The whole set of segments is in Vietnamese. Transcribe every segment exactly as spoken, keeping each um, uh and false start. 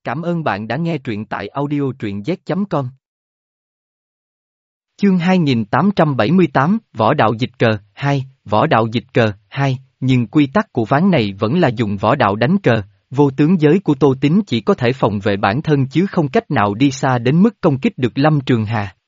Cảm ơn bạn đã nghe truyện tại audio truyện z chấm com. Chương hai nghìn tám trăm bảy mươi tám, Võ đạo dịch cờ, hai, Võ đạo dịch cờ, hai, nhưng quy tắc của ván này vẫn là dùng võ đạo đánh cờ, vô tướng giới của Tô Tín chỉ có thể phòng vệ bản thân chứ không cách nào đi xa đến mức công kích được Lâm Trường Hà.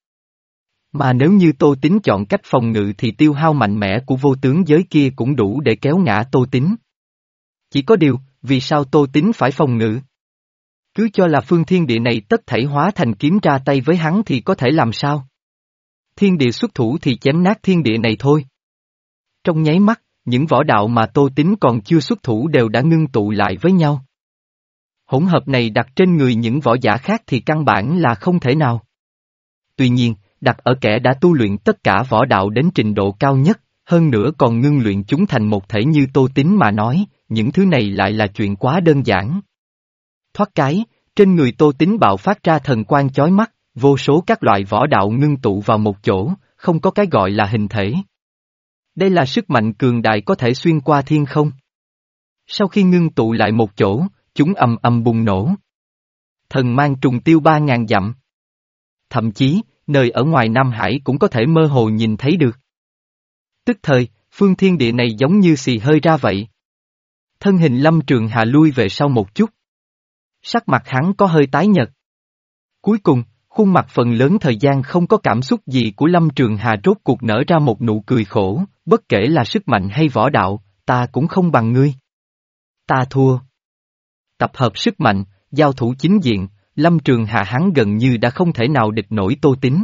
Mà nếu như Tô Tín chọn cách phòng ngự thì tiêu hao mạnh mẽ của vô tướng giới kia cũng đủ để kéo ngã Tô Tín. Chỉ có điều, vì sao Tô Tín phải phòng ngự? Cứ cho là phương thiên địa này tất thảy hóa thành kiếm ra tay với hắn thì có thể làm sao? Thiên địa xuất thủ thì chém nát thiên địa này thôi. Trong nháy mắt, những võ đạo mà Tô Tín còn chưa xuất thủ đều đã ngưng tụ lại với nhau. Hỗn hợp này đặt trên người những võ giả khác thì căn bản là không thể nào. Tuy nhiên, đặt ở kẻ đã tu luyện tất cả võ đạo đến trình độ cao nhất, hơn nữa còn ngưng luyện chúng thành một thể như Tô Tín mà nói, những thứ này lại là chuyện quá đơn giản. Thoát cái, trên người Tô Tín bạo phát ra thần quang chói mắt, vô số các loại võ đạo ngưng tụ vào một chỗ, không có cái gọi là hình thể. Đây là sức mạnh cường đại có thể xuyên qua thiên không. Sau khi ngưng tụ lại một chỗ, chúng ầm ầm bùng nổ. Thần mang trùng tiêu ba ngàn dặm. Thậm chí, nơi ở ngoài Nam Hải cũng có thể mơ hồ nhìn thấy được. Tức thời, phương thiên địa này giống như xì hơi ra vậy. Thân hình Lâm Trường Hà lui về sau một chút. Sắc mặt hắn có hơi tái nhợt. Cuối cùng, khuôn mặt phần lớn thời gian không có cảm xúc gì của Lâm Trường Hà rốt cuộc nở ra một nụ cười khổ, bất kể là sức mạnh hay võ đạo, ta cũng không bằng ngươi. Ta thua. Tập hợp sức mạnh, giao thủ chính diện, Lâm Trường Hà hắn gần như đã không thể nào địch nổi Tô Tín.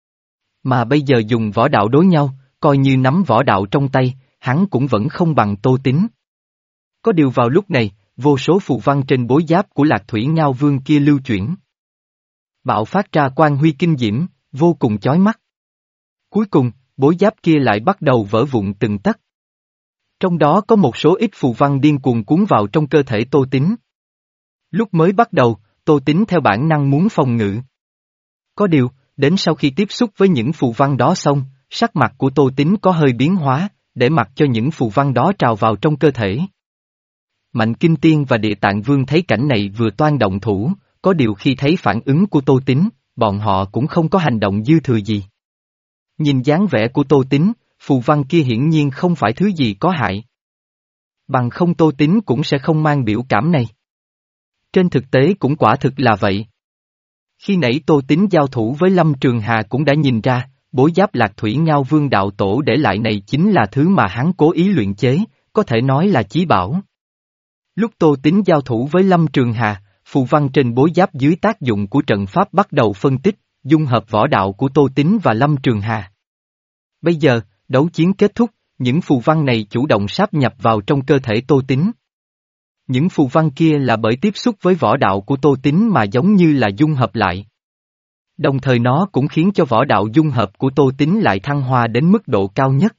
Mà bây giờ dùng võ đạo đối nhau, coi như nắm võ đạo trong tay, hắn cũng vẫn không bằng Tô Tín. Có điều vào lúc này, vô số phù văn trên bối giáp của Lạc Thủy Ngao Vương kia lưu chuyển. Bạo phát ra quang huy kinh diễm, vô cùng chói mắt. Cuối cùng, bối giáp kia lại bắt đầu vỡ vụn từng tấc. Trong đó có một số ít phù văn điên cuồng cuốn vào trong cơ thể Tô Tín. Lúc mới bắt đầu, Tô Tín theo bản năng muốn phòng ngự. Có điều, đến sau khi tiếp xúc với những phù văn đó xong, sắc mặt của Tô Tín có hơi biến hóa, để mặc cho những phù văn đó trào vào trong cơ thể. Mạnh Kinh Tiên và Địa Tạng Vương thấy cảnh này vừa toan động thủ, có điều khi thấy phản ứng của Tô Tín, bọn họ cũng không có hành động dư thừa gì. Nhìn dáng vẻ của Tô Tín, phù văn kia hiển nhiên không phải thứ gì có hại. Bằng không Tô Tín cũng sẽ không mang biểu cảm này. Trên thực tế cũng quả thực là vậy. Khi nãy Tô Tín giao thủ với Lâm Trường Hà cũng đã nhìn ra, bối giáp Lạc Thủy Ngao Vương đạo tổ để lại này chính là thứ mà hắn cố ý luyện chế, có thể nói là chí bảo. Lúc Tô Tín giao thủ với Lâm Trường Hà, phù văn trên bối giáp dưới tác dụng của trận pháp bắt đầu phân tích, dung hợp võ đạo của Tô Tín và Lâm Trường Hà. Bây giờ, đấu chiến kết thúc, những phù văn này chủ động sáp nhập vào trong cơ thể Tô Tín. Những phù văn kia là bởi tiếp xúc với võ đạo của Tô Tín mà giống như là dung hợp lại. Đồng thời nó cũng khiến cho võ đạo dung hợp của Tô Tín lại thăng hoa đến mức độ cao nhất.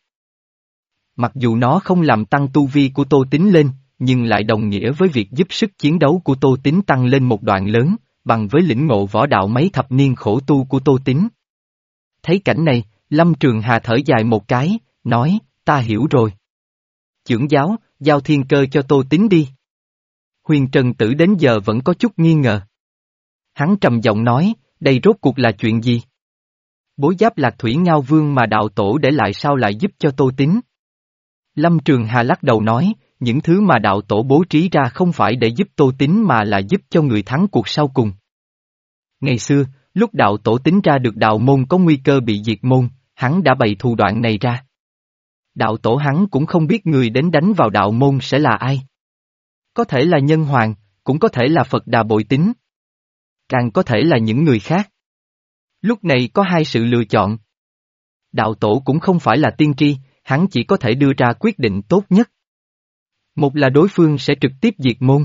Mặc dù nó không làm tăng tu vi của Tô Tín lên, nhưng lại đồng nghĩa với việc giúp sức chiến đấu của Tô Tín tăng lên một đoạn lớn, bằng với lĩnh ngộ võ đạo mấy thập niên khổ tu của Tô Tín. Thấy cảnh này, Lâm Trường Hà thở dài một cái, nói, ta hiểu rồi. Chưởng giáo, giao thiên cơ cho Tô Tín đi. Huyền Trần Tử đến giờ vẫn có chút nghi ngờ. Hắn trầm giọng nói, đây rốt cuộc là chuyện gì? Bối giáp Lạc Thủy Ngao Vương mà đạo tổ để lại sao lại giúp cho Tô Tín? Lâm Trường Hà lắc đầu nói, những thứ mà đạo tổ bố trí ra không phải để giúp Tô Tín mà là giúp cho người thắng cuộc sau cùng. Ngày xưa, lúc đạo tổ tính ra được đạo môn có nguy cơ bị diệt môn, hắn đã bày thủ đoạn này ra. Đạo tổ hắn cũng không biết người đến đánh vào đạo môn sẽ là ai. Có thể là Nhân Hoàng, cũng có thể là Phật Đà Bội Tín. Càng có thể là những người khác. Lúc này có hai sự lựa chọn. Đạo tổ cũng không phải là tiên tri, hắn chỉ có thể đưa ra quyết định tốt nhất. Một là đối phương sẽ trực tiếp diệt môn.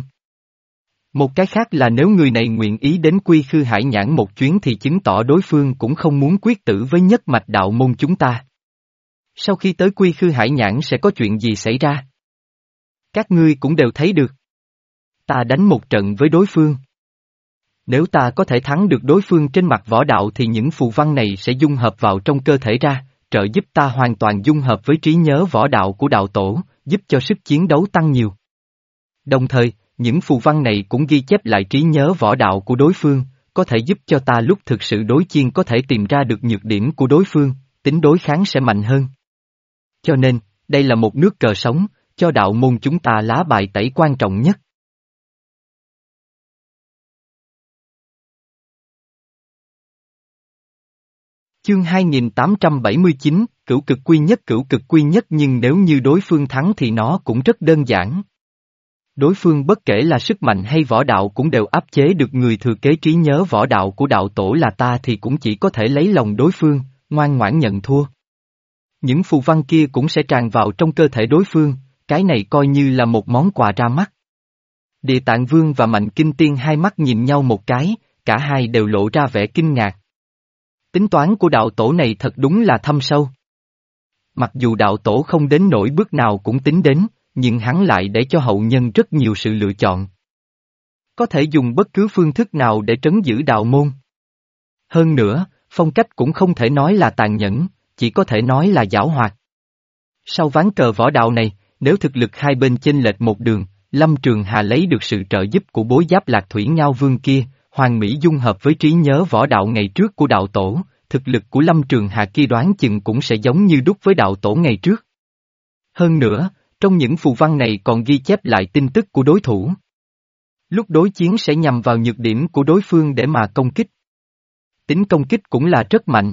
Một cái khác là nếu người này nguyện ý đến Quy Khư Hải Nhãn một chuyến thì chứng tỏ đối phương cũng không muốn quyết tử với nhất mạch đạo môn chúng ta. Sau khi tới Quy Khư Hải Nhãn sẽ có chuyện gì xảy ra? Các ngươi cũng đều thấy được. Ta đánh một trận với đối phương. Nếu ta có thể thắng được đối phương trên mặt võ đạo thì những phù văn này sẽ dung hợp vào trong cơ thể ra, trợ giúp ta hoàn toàn dung hợp với trí nhớ võ đạo của đạo tổ, giúp cho sức chiến đấu tăng nhiều. Đồng thời, những phù văn này cũng ghi chép lại trí nhớ võ đạo của đối phương, có thể giúp cho ta lúc thực sự đối chiến có thể tìm ra được nhược điểm của đối phương, tính đối kháng sẽ mạnh hơn. Cho nên, đây là một nước cờ sống, cho đạo môn chúng ta lá bài tẩy quan trọng nhất. Chương hai nghìn tám trăm bảy mươi chín, cửu cực quy nhất cửu cực quy nhất nhưng nếu như đối phương thắng thì nó cũng rất đơn giản. Đối phương bất kể là sức mạnh hay võ đạo cũng đều áp chế được người thừa kế trí nhớ võ đạo của đạo tổ là ta thì cũng chỉ có thể lấy lòng đối phương, ngoan ngoãn nhận thua. Những phù văn kia cũng sẽ tràn vào trong cơ thể đối phương, cái này coi như là một món quà ra mắt. Địa Tạng Vương và Mạnh Kinh Tiên hai mắt nhìn nhau một cái, cả hai đều lộ ra vẻ kinh ngạc. Tính toán của đạo tổ này thật đúng là thâm sâu. Mặc dù đạo tổ không đến nỗi bước nào cũng tính đến, nhưng hắn lại để cho hậu nhân rất nhiều sự lựa chọn. Có thể dùng bất cứ phương thức nào để trấn giữ đạo môn. Hơn nữa, phong cách cũng không thể nói là tàn nhẫn, chỉ có thể nói là giảo hoạt. Sau ván cờ võ đạo này, nếu thực lực hai bên chênh lệch một đường, Lâm Trường Hà lấy được sự trợ giúp của bối giáp Lạc Thủy Ngao Vương kia, Hoàng Mỹ dung hợp với trí nhớ võ đạo ngày trước của đạo tổ, thực lực của Lâm Trường Hà kia đoán chừng cũng sẽ giống như đúc với đạo tổ ngày trước. Hơn nữa, trong những phù văn này còn ghi chép lại tin tức của đối thủ. Lúc đối chiến sẽ nhằm vào nhược điểm của đối phương để mà công kích. Tính công kích cũng là rất mạnh.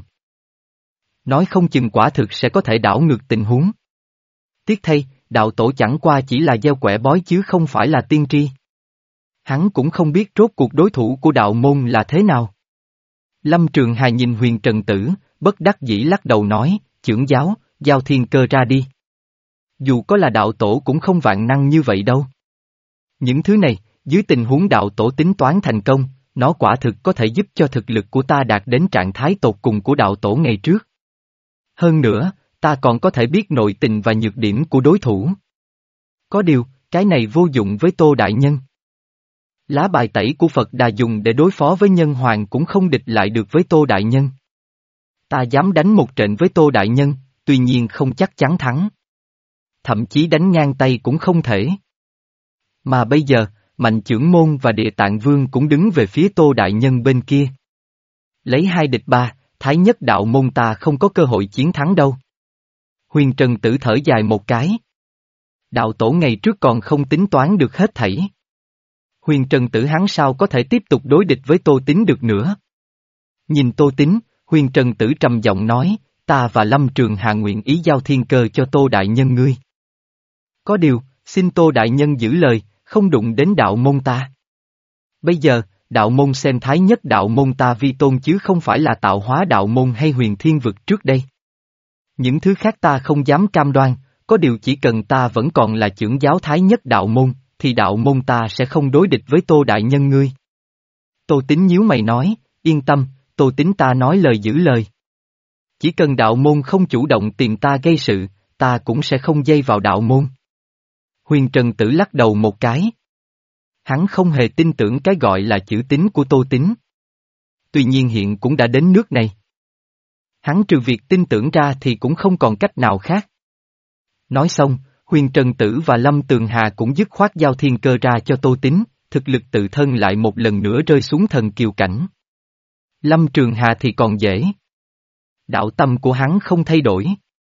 Nói không chừng quả thực sẽ có thể đảo ngược tình huống. Tiếc thay, đạo tổ chẳng qua chỉ là gieo quẻ bói chứ không phải là tiên tri. Hắn cũng không biết rốt cuộc đối thủ của đạo môn là thế nào. Lâm Trường Hà nhìn Huyền Trần Tử, bất đắc dĩ lắc đầu nói, chưởng giáo, giao thiên cơ ra đi. Dù có là đạo tổ cũng không vạn năng như vậy đâu. Những thứ này, dưới tình huống đạo tổ tính toán thành công, nó quả thực có thể giúp cho thực lực của ta đạt đến trạng thái tột cùng của đạo tổ ngày trước. Hơn nữa, ta còn có thể biết nội tình và nhược điểm của đối thủ. Có điều, cái này vô dụng với Tô Đại Nhân. Lá bài tẩy của Phật Đà dùng để đối phó với nhân hoàng cũng không địch lại được với Tô Đại Nhân. Ta dám đánh một trận với Tô Đại Nhân, tuy nhiên không chắc chắn thắng. Thậm chí đánh ngang tay cũng không thể. Mà bây giờ, Mạnh Chưởng Môn và Địa Tạng Vương cũng đứng về phía Tô Đại Nhân bên kia. Lấy hai địch ba, Thái Nhất đạo môn ta không có cơ hội chiến thắng đâu. Huyền Trần Tử thở dài một cái. Đạo tổ ngày trước còn không tính toán được hết thảy. Huyền Trần Tử hắn sao có thể tiếp tục đối địch với Tô Tín được nữa. Nhìn Tô Tín, Huyền Trần Tử trầm giọng nói, ta và Lâm Trường Hà nguyện ý giao thiên cơ cho Tô Đại Nhân ngươi. Có điều, xin Tô Đại Nhân giữ lời, không đụng đến đạo môn ta. Bây giờ, đạo môn xem Thái Nhất đạo môn ta vi tôn chứ không phải là tạo hóa đạo môn hay Huyền Thiên Vực trước đây. Những thứ khác ta không dám cam đoan, có điều chỉ cần ta vẫn còn là chưởng giáo Thái Nhất đạo môn, thì đạo môn ta sẽ không đối địch với Tô Đại Nhân ngươi. Tô Tín nhíu mày nói, yên tâm, Tô Tín ta nói lời giữ lời. Chỉ cần đạo môn không chủ động tìm ta gây sự, ta cũng sẽ không dây vào đạo môn. Huyền Trần Tử lắc đầu một cái. Hắn không hề tin tưởng cái gọi là chữ tín của Tô Tín. Tuy nhiên hiện cũng đã đến nước này. Hắn trừ việc tin tưởng ra thì cũng không còn cách nào khác. Nói xong, Huyền Trần Tử và Lâm Tường Hà cũng dứt khoát giao thiên cơ ra cho Tô Tín, thực lực tự thân lại một lần nữa rơi xuống thần kiều cảnh. Lâm Trường Hà thì còn dễ. Đạo tâm của hắn không thay đổi.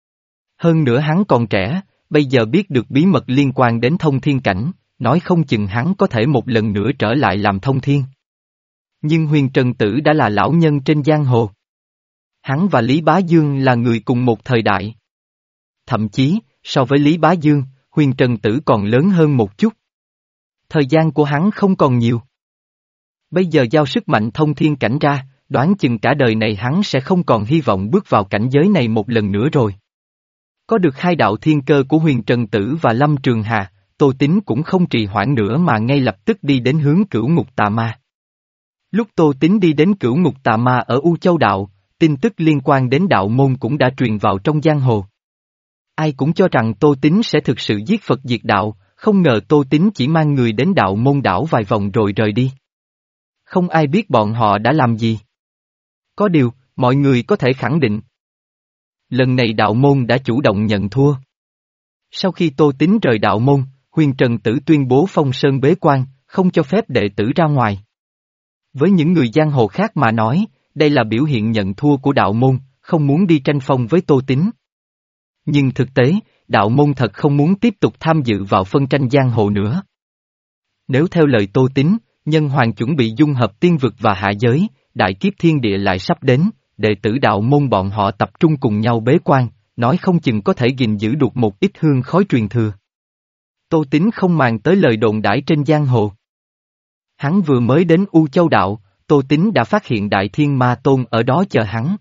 Hơn nữa hắn còn trẻ, bây giờ biết được bí mật liên quan đến thông thiên cảnh, nói không chừng hắn có thể một lần nữa trở lại làm thông thiên. Nhưng Huyền Trần Tử đã là lão nhân trên giang hồ. Hắn và Lý Bá Dương là người cùng một thời đại. Thậm chí, so với Lý Bá Dương, Huyền Trần Tử còn lớn hơn một chút. Thời gian của hắn không còn nhiều. Bây giờ giao sức mạnh thông thiên cảnh ra, đoán chừng cả đời này hắn sẽ không còn hy vọng bước vào cảnh giới này một lần nữa rồi. Có được hai đạo thiên cơ của Huyền Trần Tử và Lâm Trường Hà, Tô Tín cũng không trì hoãn nữa mà ngay lập tức đi đến hướng Cửu Ngục Tà Ma. Lúc Tô Tín đi đến Cửu Ngục Tà Ma ở U Châu Đạo, tin tức liên quan đến đạo môn cũng đã truyền vào trong giang hồ. Ai cũng cho rằng Tô Tín sẽ thực sự giết Phật diệt đạo, không ngờ Tô Tín chỉ mang người đến đạo môn đảo vài vòng rồi rời đi. Không ai biết bọn họ đã làm gì. Có điều, mọi người có thể khẳng định. Lần này đạo môn đã chủ động nhận thua. Sau khi Tô Tín rời đạo môn, Huyền Trần Tử tuyên bố Phong Sơn bế quan, không cho phép đệ tử ra ngoài. Với những người giang hồ khác mà nói, đây là biểu hiện nhận thua của đạo môn, không muốn đi tranh phong với Tô Tín. Nhưng thực tế, đạo môn thật không muốn tiếp tục tham dự vào phân tranh giang hồ nữa. Nếu theo lời Tô Tín, Nhân Hoàng chuẩn bị dung hợp tiên vực và hạ giới, đại kiếp thiên địa lại sắp đến, đệ tử đạo môn bọn họ tập trung cùng nhau bế quan, nói không chừng có thể gìn giữ được một ít hương khói truyền thừa. Tô Tín không màng tới lời đồn đãi trên giang hồ. Hắn vừa mới đến U Châu Đạo, Tô Tín đã phát hiện Đại Thiên Ma Tôn ở đó chờ hắn.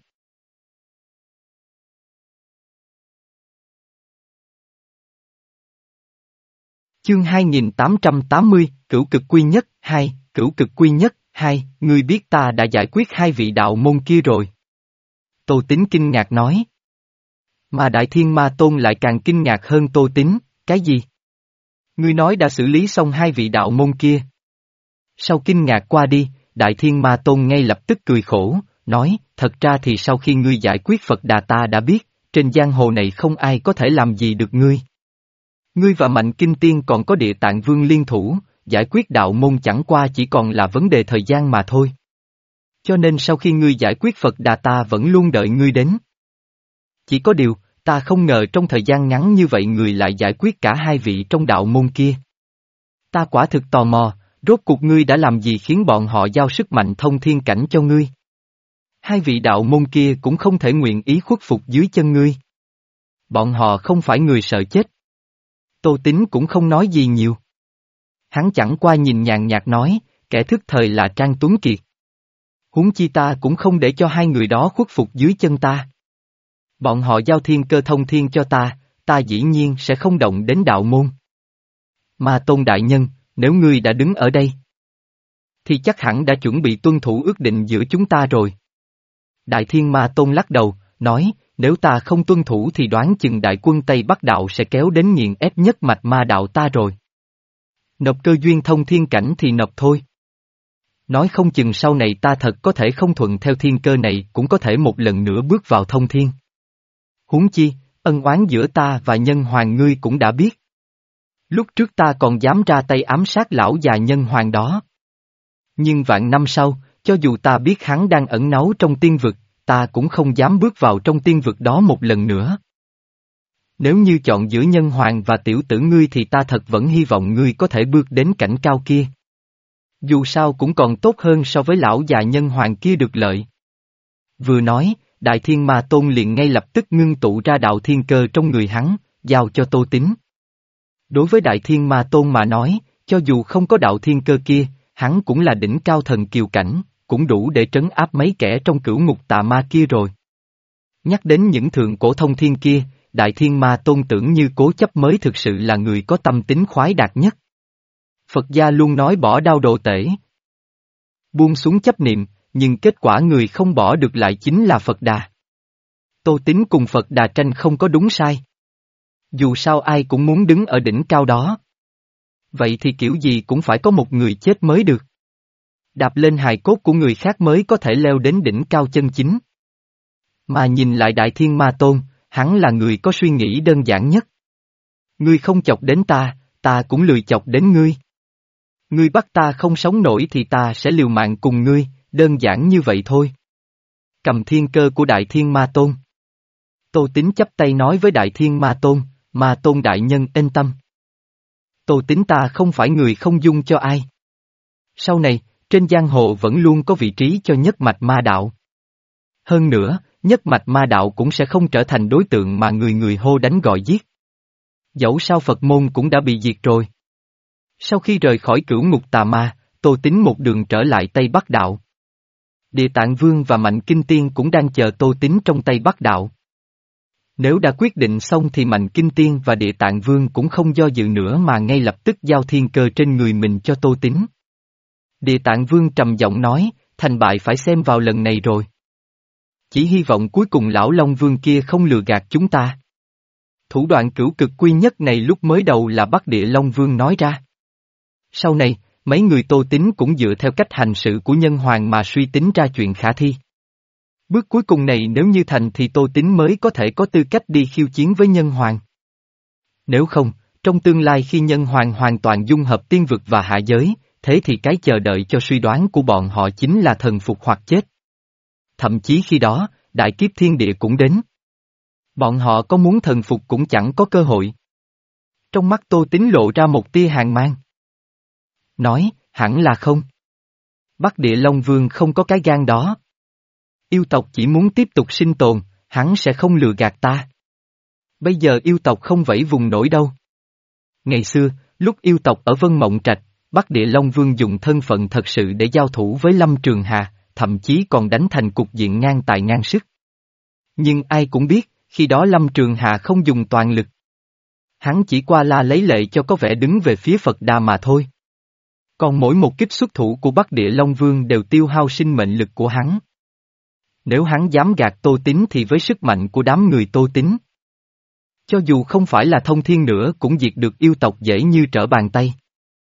Chương hai nghìn tám trăm tám mươi, Cửu Cực Quy Nhất, hai, Cửu Cực Quy Nhất, hai, ngươi biết ta đã giải quyết hai vị đạo môn kia rồi. Tô Tín kinh ngạc nói. Mà Đại Thiên Ma Tôn lại càng kinh ngạc hơn Tô Tín, cái gì? Ngươi nói đã xử lý xong hai vị đạo môn kia. Sau kinh ngạc qua đi, Đại Thiên Ma Tôn ngay lập tức cười khổ, nói, thật ra thì sau khi ngươi giải quyết Phật Đà ta đã biết, trên giang hồ này không ai có thể làm gì được ngươi. Ngươi và Mạnh Kinh Tiên còn có Địa Tạng Vương liên thủ, giải quyết đạo môn chẳng qua chỉ còn là vấn đề thời gian mà thôi. Cho nên sau khi ngươi giải quyết Phật Đà ta vẫn luôn đợi ngươi đến. Chỉ có điều, ta không ngờ trong thời gian ngắn như vậy người lại giải quyết cả hai vị trong đạo môn kia. Ta quả thực tò mò, rốt cuộc ngươi đã làm gì khiến bọn họ giao sức mạnh thông thiên cảnh cho ngươi? Hai vị đạo môn kia cũng không thể nguyện ý khuất phục dưới chân ngươi. Bọn họ không phải người sợ chết. Tô Tín cũng không nói gì nhiều. Hắn chẳng qua nhìn nhàn nhạt nói, kẻ thức thời là Trang Tuấn Kiệt. Huống chi ta cũng không để cho hai người đó khuất phục dưới chân ta. Bọn họ giao thiên cơ thông thiên cho ta, ta dĩ nhiên sẽ không động đến đạo môn. Mà Tôn Đại Nhân, nếu ngươi đã đứng ở đây, thì chắc hẳn đã chuẩn bị tuân thủ ước định giữa chúng ta rồi. Đại Thiên Ma Tôn lắc đầu, nói, nếu ta không tuân thủ thì đoán chừng đại quân Tây Bắc Đạo sẽ kéo đến nghiền ép nhất mạch ma đạo ta rồi. Nộp cơ duyên thông thiên cảnh thì nộp thôi. Nói không chừng sau này ta thật có thể không thuận theo thiên cơ này cũng có thể một lần nữa bước vào thông thiên. Huống chi, ân oán giữa ta và Nhân Hoàng ngươi cũng đã biết. Lúc trước ta còn dám ra tay ám sát lão già Nhân Hoàng đó. Nhưng vạn năm sau, cho dù ta biết hắn đang ẩn náu trong tiên vực, ta cũng không dám bước vào trong tiên vực đó một lần nữa. Nếu như chọn giữa Nhân Hoàng và tiểu tử ngươi thì ta thật vẫn hy vọng ngươi có thể bước đến cảnh cao kia. Dù sao cũng còn tốt hơn so với lão già Nhân Hoàng kia được lợi. Vừa nói, Đại Thiên Ma Tôn liền ngay lập tức ngưng tụ ra đạo thiên cơ trong người hắn, giao cho Tô Tín. Đối với Đại Thiên Ma Tôn mà nói, cho dù không có đạo thiên cơ kia, hắn cũng là đỉnh cao thần kiều cảnh, cũng đủ để trấn áp mấy kẻ trong cửu ngục tà ma kia rồi. Nhắc đến những thượng cổ thông thiên kia, Đại Thiên Ma Tôn tưởng như Cố Chấp mới thực sự là người có tâm tính khoái đạt nhất. Phật gia luôn nói bỏ đao độ tể. Buông xuống chấp niệm, nhưng kết quả người không bỏ được lại chính là Phật Đà. Tô Tín cùng Phật Đà tranh không có đúng sai. Dù sao ai cũng muốn đứng ở đỉnh cao đó. Vậy thì kiểu gì cũng phải có một người chết mới được. Đạp lên hài cốt của người khác mới có thể leo đến đỉnh cao chân chính. Mà nhìn lại Đại Thiên Ma Tôn, hắn là người có suy nghĩ đơn giản nhất. Ngươi không chọc đến ta, ta cũng lười chọc đến ngươi. Ngươi bắt ta không sống nổi thì ta sẽ liều mạng cùng ngươi, đơn giản như vậy thôi. Cầm thiên cơ của Đại Thiên Ma Tôn. Tô Tín chắp tay nói với Đại Thiên Ma Tôn, Ma Tôn đại nhân yên tâm. Tô Tín ta không phải người không dung cho ai. Sau này, trên giang hồ vẫn luôn có vị trí cho nhất mạch ma đạo. Hơn nữa, nhất mạch ma đạo cũng sẽ không trở thành đối tượng mà người người hô đánh gọi giết. Dẫu sao Phật môn cũng đã bị diệt rồi. Sau khi rời khỏi cửu ngục tà ma, Tô Tín một đường trở lại Tây Bắc Đạo. Địa Tạng Vương và Mạnh Kinh Tiên cũng đang chờ Tô Tín trong Tây Bắc Đạo. Nếu đã quyết định xong thì Mạnh Kinh Tiên và Địa Tạng Vương cũng không do dự nữa mà ngay lập tức giao thiên cơ trên người mình cho Tô Tín. Địa Tạng Vương trầm giọng nói, thành bại phải xem vào lần này rồi. Chỉ hy vọng cuối cùng lão Long Vương kia không lừa gạt chúng ta. Thủ đoạn cửu cực quy nhất này lúc mới đầu là Bắc Địa Long Vương nói ra. Sau này, mấy người Tô Tín cũng dựa theo cách hành sự của Nhân Hoàng mà suy tính ra chuyện khả thi. Bước cuối cùng này nếu như thành thì Tô Tín mới có thể có tư cách đi khiêu chiến với Nhân Hoàng. Nếu không, Trong tương lai khi nhân hoàng hoàn toàn dung hợp tiên vực và hạ giới, thế thì cái chờ đợi cho suy đoán của bọn họ chính là thần phục hoặc chết. Thậm chí khi đó, đại kiếp thiên địa cũng đến. Bọn họ có muốn thần phục cũng chẳng có cơ hội. Trong mắt Tô Tín lộ ra một tia hàn mang. Nói, hẳn là không. Bắc Địa Long Vương không có cái gan đó. Yêu tộc chỉ muốn tiếp tục sinh tồn, hắn sẽ không lừa gạt ta. Bây giờ yêu tộc không vẫy vùng nổi đâu. Ngày xưa, lúc yêu tộc ở Vân Mộng Trạch, Bắc Địa Long Vương dùng thân phận thật sự để giao thủ với Lâm Trường Hà, thậm chí còn đánh thành cục diện ngang tài ngang sức. Nhưng ai cũng biết, khi đó Lâm Trường Hà không dùng toàn lực. Hắn chỉ qua la lấy lệ cho có vẻ đứng về phía Phật Đà mà thôi. Còn mỗi một kích xuất thủ của Bắc Địa Long Vương đều tiêu hao sinh mệnh lực của hắn. Nếu hắn dám gạt Tô Tín thì với sức mạnh của đám người Tô Tín, cho dù không phải là thông thiên nữa cũng diệt được yêu tộc dễ như trở bàn tay.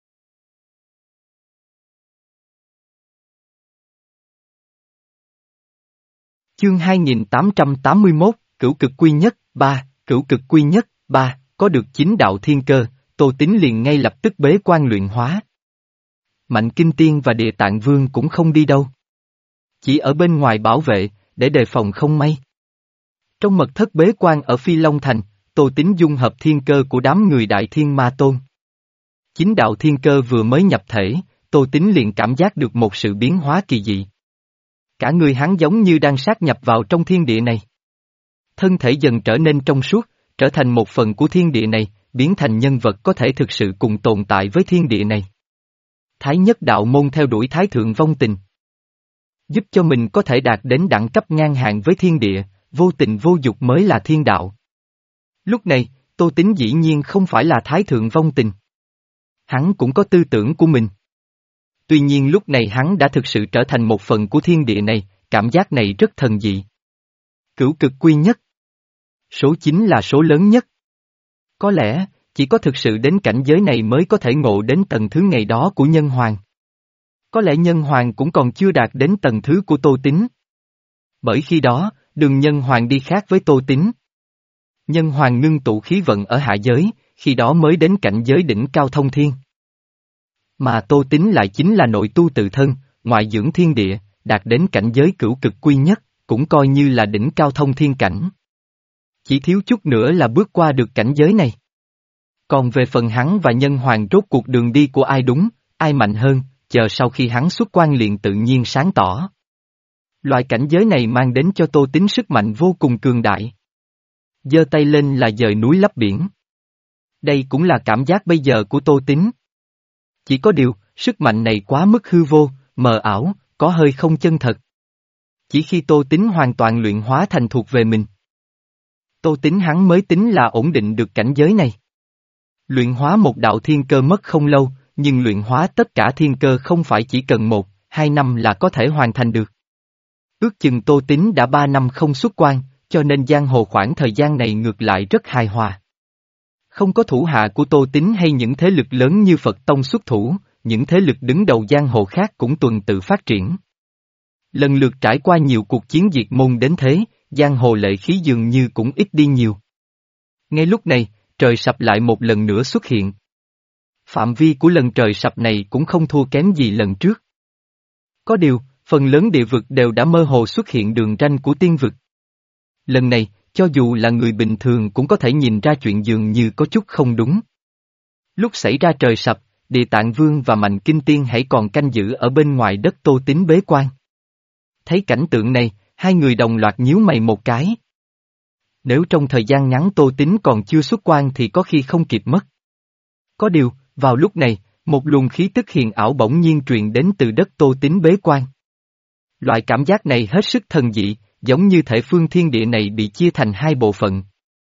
Chương hai nghìn tám trăm tám mươi mốt, Cửu Cực Quy Nhất, ba, Cửu Cực Quy Nhất, ba, có được chính đạo thiên cơ, Tô Tín liền ngay lập tức bế quan luyện hóa. Mạnh Kinh Tiên và Địa Tạng Vương cũng không đi đâu. Chỉ ở bên ngoài bảo vệ, để đề phòng không may. Trong mật thất bế quan ở Phi Long Thành, Tô Tín dung hợp thiên cơ của đám người Đại Thiên Ma Tôn. Chính đạo thiên cơ vừa mới nhập thể, Tô Tín liền cảm giác được một sự biến hóa kỳ dị. Cả người hắn giống như đang sát nhập vào trong thiên địa này. Thân thể dần trở nên trong suốt, trở thành một phần của thiên địa này, biến thành nhân vật có thể thực sự cùng tồn tại với thiên địa này. Thái nhất đạo môn theo đuổi thái thượng vong tình. Giúp cho mình có thể đạt đến đẳng cấp ngang hàng với thiên địa, vô tình vô dục mới là thiên đạo. Lúc này, Tô Tín dĩ nhiên không phải là thái thượng vong tình. Hắn cũng có tư tưởng của mình. Tuy nhiên lúc này hắn đã thực sự trở thành một phần của thiên địa này, cảm giác này rất thần dị. Cửu cực quy nhất. Số chín là số lớn nhất. Có lẽ, chỉ có thực sự đến cảnh giới này mới có thể ngộ đến tầng thứ ngày đó của nhân hoàng. Có lẽ nhân hoàng cũng còn chưa đạt đến tầng thứ của Tô Tín. Bởi khi đó, đường nhân hoàng đi khác với Tô Tín. Nhân hoàng ngưng tụ khí vận ở hạ giới, khi đó mới đến cảnh giới đỉnh cao thông thiên. Mà Tô Tín lại chính là nội tu tự thân, ngoại dưỡng thiên địa, đạt đến cảnh giới cửu cực quy nhất, cũng coi như là đỉnh cao thông thiên cảnh. Chỉ thiếu chút nữa là bước qua được cảnh giới này. Còn về phần hắn và nhân hoàng rốt cuộc đường đi của ai đúng, ai mạnh hơn, chờ sau khi hắn xuất quan liền tự nhiên sáng tỏ. Loại cảnh giới này mang đến cho Tô Tín sức mạnh vô cùng cường đại. Giơ tay lên là dời núi lấp biển. Đây cũng là cảm giác bây giờ của Tô Tín. Chỉ có điều, sức mạnh này quá mức hư vô, mờ ảo, có hơi không chân thật. Chỉ khi Tô Tín hoàn toàn luyện hóa thành thuộc về mình, Tô Tín hắn mới tính là ổn định được cảnh giới này. Luyện hóa một đạo thiên cơ mất không lâu, nhưng luyện hóa tất cả thiên cơ không phải chỉ cần một, hai năm là có thể hoàn thành được. Ước chừng Tô Tín đã ba năm không xuất quan, cho nên giang hồ khoảng thời gian này ngược lại rất hài hòa. Không có thủ hạ của Tô Tín hay những thế lực lớn như Phật Tông xuất thủ, những thế lực đứng đầu giang hồ khác cũng tuần tự phát triển. Lần lượt trải qua nhiều cuộc chiến diệt môn đến thế, giang hồ lệ khí dường như cũng ít đi nhiều. Ngay lúc này, trời sập lại một lần nữa xuất hiện. Phạm vi của lần trời sập này cũng không thua kém gì lần trước. Có điều, phần lớn địa vực đều đã mơ hồ xuất hiện đường ranh của tiên vực. Lần này, cho dù là người bình thường cũng có thể nhìn ra chuyện dường như có chút không đúng. Lúc xảy ra trời sập, Địa Tạng Vương và Mạnh Kinh Tiên hãy còn canh giữ ở bên ngoài đất Tô Tín bế quan. Thấy cảnh tượng này, hai người đồng loạt nhíu mày một cái. Nếu trong thời gian ngắn Tô Tín còn chưa xuất quan thì có khi không kịp mất. Có điều, vào lúc này, một luồng khí tức hiền ảo bỗng nhiên truyền đến từ đất Tô Tín bế quan. Loại cảm giác này hết sức thần dị, giống như thể phương thiên địa này bị chia thành hai bộ phận.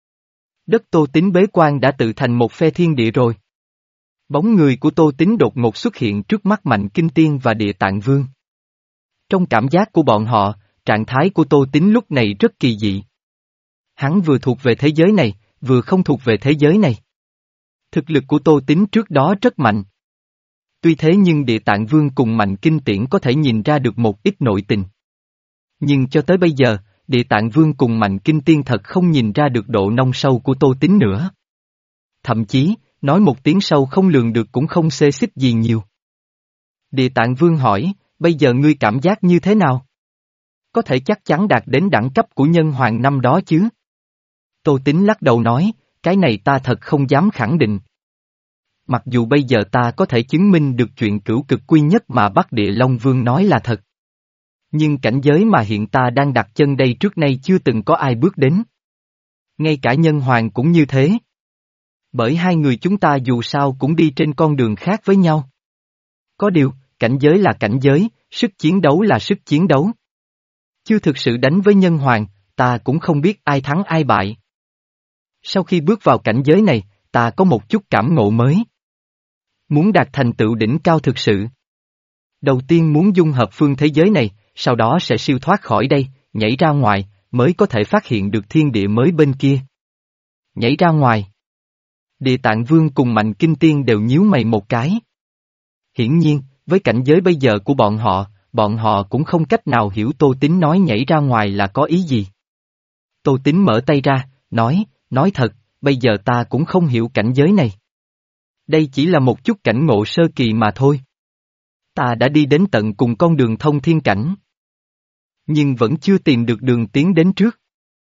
Đất Tô Tín bế quan đã tự thành một phe thiên địa rồi. Bóng người của Tô Tín đột ngột xuất hiện trước mắt Mạnh Kinh Tiên và Địa Tạng Vương. Trong cảm giác của bọn họ, trạng thái của Tô Tín lúc này rất kỳ dị. Hắn vừa thuộc về thế giới này, vừa không thuộc về thế giới này. Thực lực của Tô Tín trước đó rất mạnh. Tuy thế nhưng Địa Tạng Vương cùng Mạnh Kinh Tiễn có thể nhìn ra được một ít nội tình. Nhưng cho tới bây giờ, Địa Tạng Vương cùng Mạnh Kinh Tiên thật không nhìn ra được độ nông sâu của Tô Tín nữa. Thậm chí, nói một tiếng sâu không lường được cũng không xê xích gì nhiều. Địa Tạng Vương hỏi, bây giờ ngươi cảm giác như thế nào? Có thể chắc chắn đạt đến đẳng cấp của nhân hoàng năm đó chứ? Tô Tín lắc đầu nói, cái này ta thật không dám khẳng định. Mặc dù bây giờ ta có thể chứng minh được chuyện cửu cực quy nhất mà Bắc Địa Long Vương nói là thật. Nhưng cảnh giới mà hiện ta đang đặt chân đây trước nay chưa từng có ai bước đến. Ngay cả nhân hoàng cũng như thế. Bởi hai người chúng ta dù sao cũng đi trên con đường khác với nhau. Có điều, cảnh giới là cảnh giới, sức chiến đấu là sức chiến đấu. Chưa thực sự đánh với nhân hoàng, ta cũng không biết ai thắng ai bại. Sau khi bước vào cảnh giới này, ta có một chút cảm ngộ mới. Muốn đạt thành tựu đỉnh cao thực sự. Đầu tiên muốn dung hợp phương thế giới này, sau đó sẽ siêu thoát khỏi đây, nhảy ra ngoài, mới có thể phát hiện được thiên địa mới bên kia. Nhảy ra ngoài. Địa Tạng Vương cùng Mạnh Kinh Tiên đều nhíu mày một cái. Hiển nhiên, với cảnh giới bây giờ của bọn họ, bọn họ cũng không cách nào hiểu Tô Tín nói nhảy ra ngoài là có ý gì. Tô Tín mở tay ra, nói, nói thật, bây giờ ta cũng không hiểu cảnh giới này. Đây chỉ là một chút cảnh ngộ sơ kỳ mà thôi. Ta đã đi đến tận cùng con đường thông thiên cảnh. Nhưng vẫn chưa tìm được đường tiến đến trước.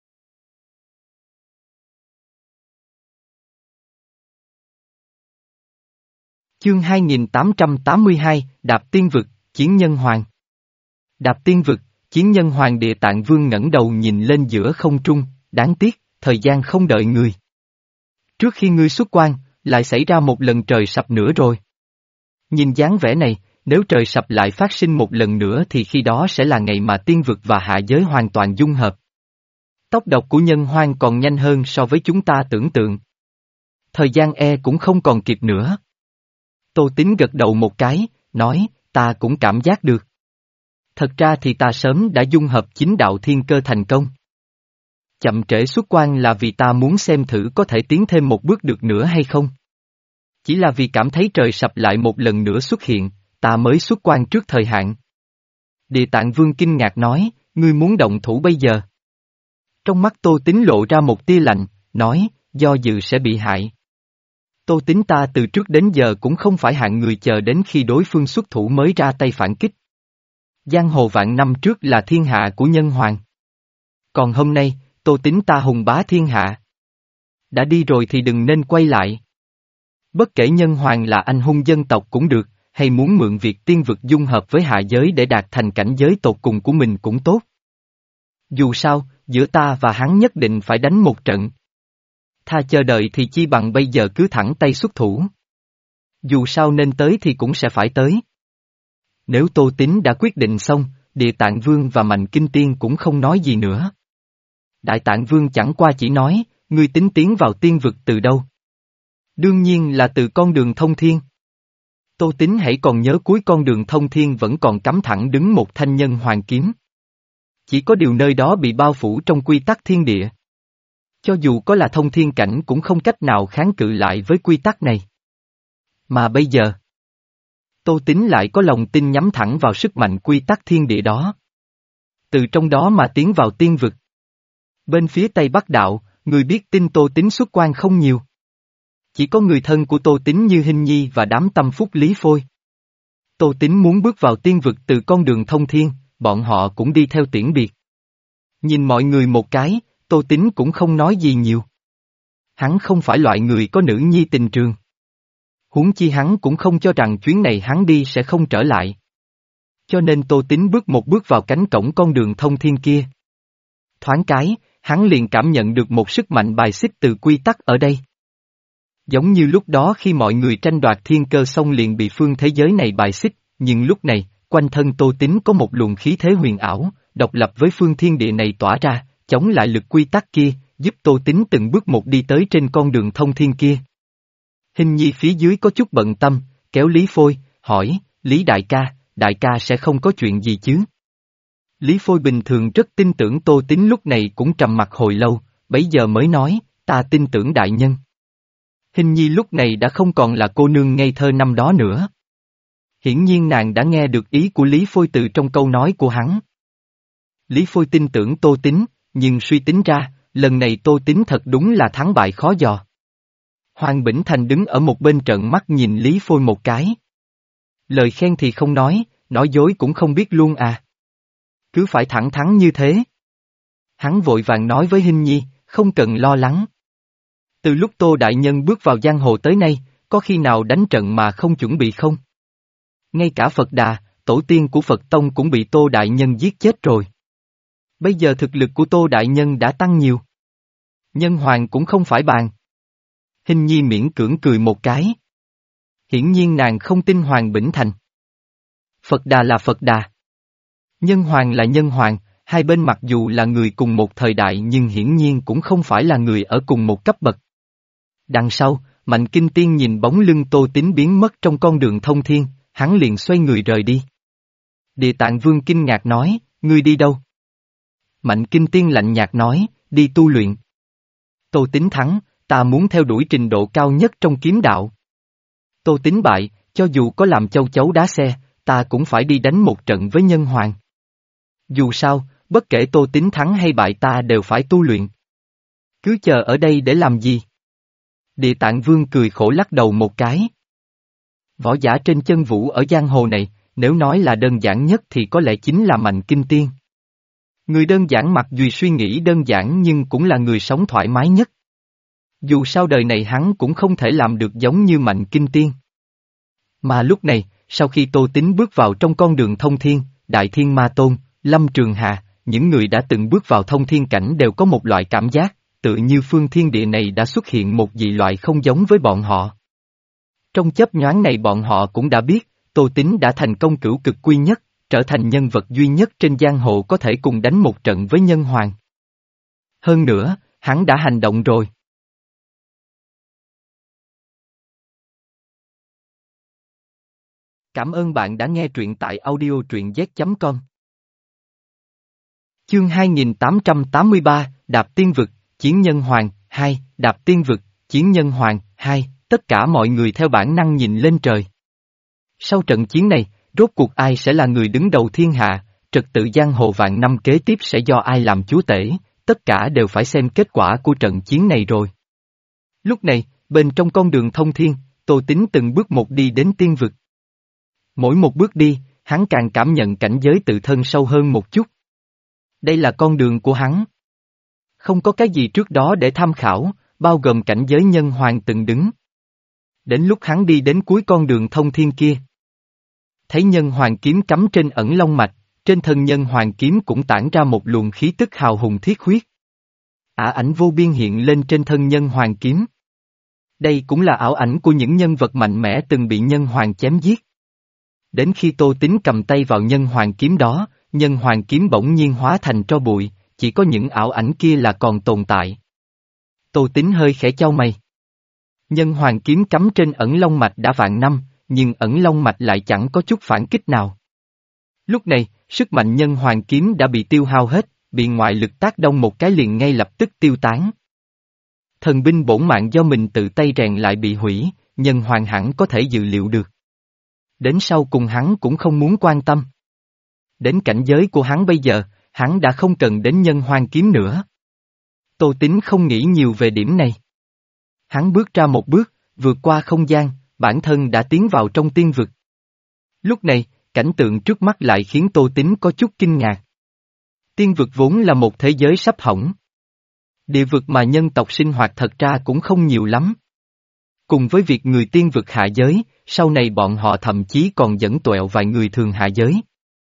Chương hai nghìn tám trăm tám mươi hai, Đạp Tiên Vực, Chiến Nhân Hoàng. Đạp Tiên Vực, Chiến Nhân Hoàng. Địa Tạng Vương ngẩng đầu nhìn lên giữa không trung, đáng tiếc, thời gian không đợi người. Trước khi ngươi xuất quan, lại xảy ra một lần trời sập nữa rồi. Nhìn dáng vẻ này, nếu trời sập lại phát sinh một lần nữa thì khi đó sẽ là ngày mà tiên vực và hạ giới hoàn toàn dung hợp. Tốc độ của nhân hoang còn nhanh hơn so với chúng ta tưởng tượng. Thời gian e cũng không còn kịp nữa. Tô Tín gật đầu một cái, nói, ta cũng cảm giác được. Thật ra thì ta sớm đã dung hợp chính đạo thiên cơ thành công. Chậm trễ xuất quan là vì ta muốn xem thử có thể tiến thêm một bước được nữa hay không. Chỉ là vì cảm thấy trời sập lại một lần nữa xuất hiện, ta mới xuất quan trước thời hạn. Địa Tạng Vương kinh ngạc nói, ngươi muốn động thủ bây giờ. Trong mắt Tô Tín lộ ra một tia lạnh, nói, do dự sẽ bị hại. Tô Tín ta từ trước đến giờ cũng không phải hạng người chờ đến khi đối phương xuất thủ mới ra tay phản kích. Giang hồ vạn năm trước là thiên hạ của nhân hoàng. Còn hôm nay, Tô Tín ta hùng bá thiên hạ. Đã đi rồi thì đừng nên quay lại. Bất kể nhân hoàng là anh hùng dân tộc cũng được, hay muốn mượn việc tiên vực dung hợp với hạ giới để đạt thành cảnh giới tột cùng của mình cũng tốt. Dù sao, giữa ta và hắn nhất định phải đánh một trận. Tha chờ đợi thì chi bằng bây giờ cứ thẳng tay xuất thủ. Dù sao nên tới thì cũng sẽ phải tới. Nếu Tô Tín đã quyết định xong, Địa Tạng Vương và Mạnh Kinh Tiên cũng không nói gì nữa. Đại Tạng Vương chẳng qua chỉ nói, ngươi tính tiến vào tiên vực từ đâu? Đương nhiên là từ con đường thông thiên. Tô Tín hãy còn nhớ cuối con đường thông thiên vẫn còn cắm thẳng đứng một thanh nhân hoàng kiếm. Chỉ có điều nơi đó bị bao phủ trong quy tắc thiên địa. Cho dù có là thông thiên cảnh cũng không cách nào kháng cự lại với quy tắc này. Mà bây giờ, Tô Tín lại có lòng tin nhắm thẳng vào sức mạnh quy tắc thiên địa đó. Từ trong đó mà tiến vào tiên vực. Bên phía Tây Bắc Đạo, người biết tin Tô Tín xuất quan không nhiều. Chỉ có người thân của Tô Tín như Hinh Nhi và đám tâm phúc Lý Phôi. Tô Tín muốn bước vào tiên vực từ con đường thông thiên, bọn họ cũng đi theo tiễn biệt. Nhìn mọi người một cái, Tô Tín cũng không nói gì nhiều. Hắn không phải loại người có nữ nhi tình trường. Huống chi hắn cũng không cho rằng chuyến này hắn đi sẽ không trở lại. Cho nên Tô Tín bước một bước vào cánh cổng con đường thông thiên kia. Thoáng cái, hắn liền cảm nhận được một sức mạnh bài xích từ quy tắc ở đây. Giống như lúc đó khi mọi người tranh đoạt thiên cơ xong liền bị phương thế giới này bài xích, nhưng lúc này, quanh thân Tô Tín có một luồng khí thế huyền ảo, độc lập với phương thiên địa này tỏa ra, chống lại lực quy tắc kia, giúp Tô Tín từng bước một đi tới trên con đường thông thiên kia. Hình Nhi phía dưới có chút bận tâm, kéo Lý Phôi, hỏi, Lý đại ca, đại ca sẽ không có chuyện gì chứ? Lý Phôi bình thường rất tin tưởng Tô Tín lúc này cũng trầm mặc hồi lâu, bấy giờ mới nói, ta tin tưởng đại nhân. Hình Nhi lúc này đã không còn là cô nương ngây thơ năm đó nữa. Hiển nhiên nàng đã nghe được ý của Lý Phôi từ trong câu nói của hắn. Lý Phôi tin tưởng Tô Tín, nhưng suy tính ra, lần này Tô Tín thật đúng là thắng bại khó dò. Hoàng Bỉnh Thành đứng ở một bên trợn mắt nhìn Lý Phôi một cái. Lời khen thì không nói, nói dối cũng không biết luôn à. Cứ phải thẳng thắn như thế. Hắn vội vàng nói với Hinh Nhi, không cần lo lắng. Từ lúc Tô Đại Nhân bước vào giang hồ tới nay, có khi nào đánh trận mà không chuẩn bị không? Ngay cả Phật Đà, tổ tiên của Phật Tông cũng bị Tô Đại Nhân giết chết rồi. Bây giờ thực lực của Tô Đại Nhân đã tăng nhiều. Nhân hoàng cũng không phải bàn. Hinh Nhi miễn cưỡng cười một cái. Hiển nhiên nàng không tin Hoàng Bỉnh Thành. Phật Đà là Phật Đà. Nhân hoàng là nhân hoàng, hai bên mặc dù là người cùng một thời đại nhưng hiển nhiên cũng không phải là người ở cùng một cấp bậc. Đằng sau, Mạnh Kinh Tiên nhìn bóng lưng Tô Tín biến mất trong con đường thông thiên, hắn liền xoay người rời đi. Địa Tạng Vương kinh ngạc nói, ngươi đi đâu? Mạnh Kinh Tiên lạnh nhạt nói, đi tu luyện. Tô Tín thắng, ta muốn theo đuổi trình độ cao nhất trong kiếm đạo. Tô Tín bại, cho dù có làm châu chấu đá xe, ta cũng phải đi đánh một trận với nhân hoàng. Dù sao, bất kể Tô Tín thắng hay bại ta đều phải tu luyện. Cứ chờ ở đây để làm gì? Địa Tạng Vương cười khổ lắc đầu một cái. Võ giả trên chân vũ ở giang hồ này, nếu nói là đơn giản nhất thì có lẽ chính là Mạnh Kinh Tiên. Người đơn giản mặc dù suy nghĩ đơn giản nhưng cũng là người sống thoải mái nhất. Dù sao đời này hắn cũng không thể làm được giống như Mạnh Kinh Tiên. Mà lúc này, sau khi Tô Tín bước vào trong con đường thông thiên, Đại Thiên Ma Tôn, Lâm Trường Hà, những người đã từng bước vào thông thiên cảnh đều có một loại cảm giác, tự như phương thiên địa này đã xuất hiện một dị loại không giống với bọn họ. Trong chớp nhoáng này bọn họ cũng đã biết, Tô Tín đã thành công cửu cực quy nhất, trở thành nhân vật duy nhất trên giang hồ có thể cùng đánh một trận với nhân hoàng. Hơn nữa, hắn đã hành động rồi. Cảm ơn bạn đã nghe truyện tại audio truyện z chấm com. Chương hai nghìn tám trăm tám mươi ba, Đạp Tiên Vực, Chiến Nhân Hoàng, hai, Đạp Tiên Vực, Chiến Nhân Hoàng, hai, tất cả mọi người theo bản năng nhìn lên trời. Sau trận chiến này, rốt cuộc ai sẽ là người đứng đầu thiên hạ, trật tự giang hồ vạn năm kế tiếp sẽ do ai làm chúa tể, tất cả đều phải xem kết quả của trận chiến này rồi. Lúc này, bên trong con đường thông thiên, Tô Tín từng bước một đi đến tiên vực. Mỗi một bước đi, hắn càng cảm nhận cảnh giới tự thân sâu hơn một chút. Đây là con đường của hắn. Không có cái gì trước đó để tham khảo, bao gồm cảnh giới nhân hoàng từng đứng. Đến lúc hắn đi đến cuối con đường thông thiên kia. Thấy nhân hoàng kiếm cắm trên ẩn long mạch, trên thân nhân hoàng kiếm cũng tản ra một luồng khí tức hào hùng thiết huyết. Ảo ảnh vô biên hiện lên trên thân nhân hoàng kiếm. Đây cũng là ảo ảnh của những nhân vật mạnh mẽ từng bị nhân hoàng chém giết. Đến khi Tô Tín cầm tay vào nhân hoàng kiếm đó, nhân hoàng kiếm bỗng nhiên hóa thành tro bụi, chỉ có những ảo ảnh kia là còn tồn tại. Tô Tín hơi khẽ chau mày. Nhân hoàng kiếm cắm trên ẩn long mạch đã vạn năm, nhưng ẩn long mạch lại chẳng có chút phản kích nào. Lúc này, sức mạnh nhân hoàng kiếm đã bị tiêu hao hết, bị ngoại lực tác động một cái liền ngay lập tức tiêu tán. Thần binh bổn mạng do mình tự tay rèn lại bị hủy, nhân hoàng hẳn có thể dự liệu được. Đến sau cùng hắn cũng không muốn quan tâm. Đến cảnh giới của hắn bây giờ, hắn đã không cần đến nhân hoàng kiếm nữa. Tô Tín không nghĩ nhiều về điểm này. Hắn bước ra một bước, vượt qua không gian, bản thân đã tiến vào trong tiên vực. Lúc này, cảnh tượng trước mắt lại khiến Tô Tín có chút kinh ngạc. Tiên vực vốn là một thế giới sắp hỏng. Địa vực mà nhân tộc sinh hoạt thật ra cũng không nhiều lắm. Cùng với việc người tiên vực hạ giới, sau này bọn họ thậm chí còn dẫn tuẹo vài người thường hạ giới.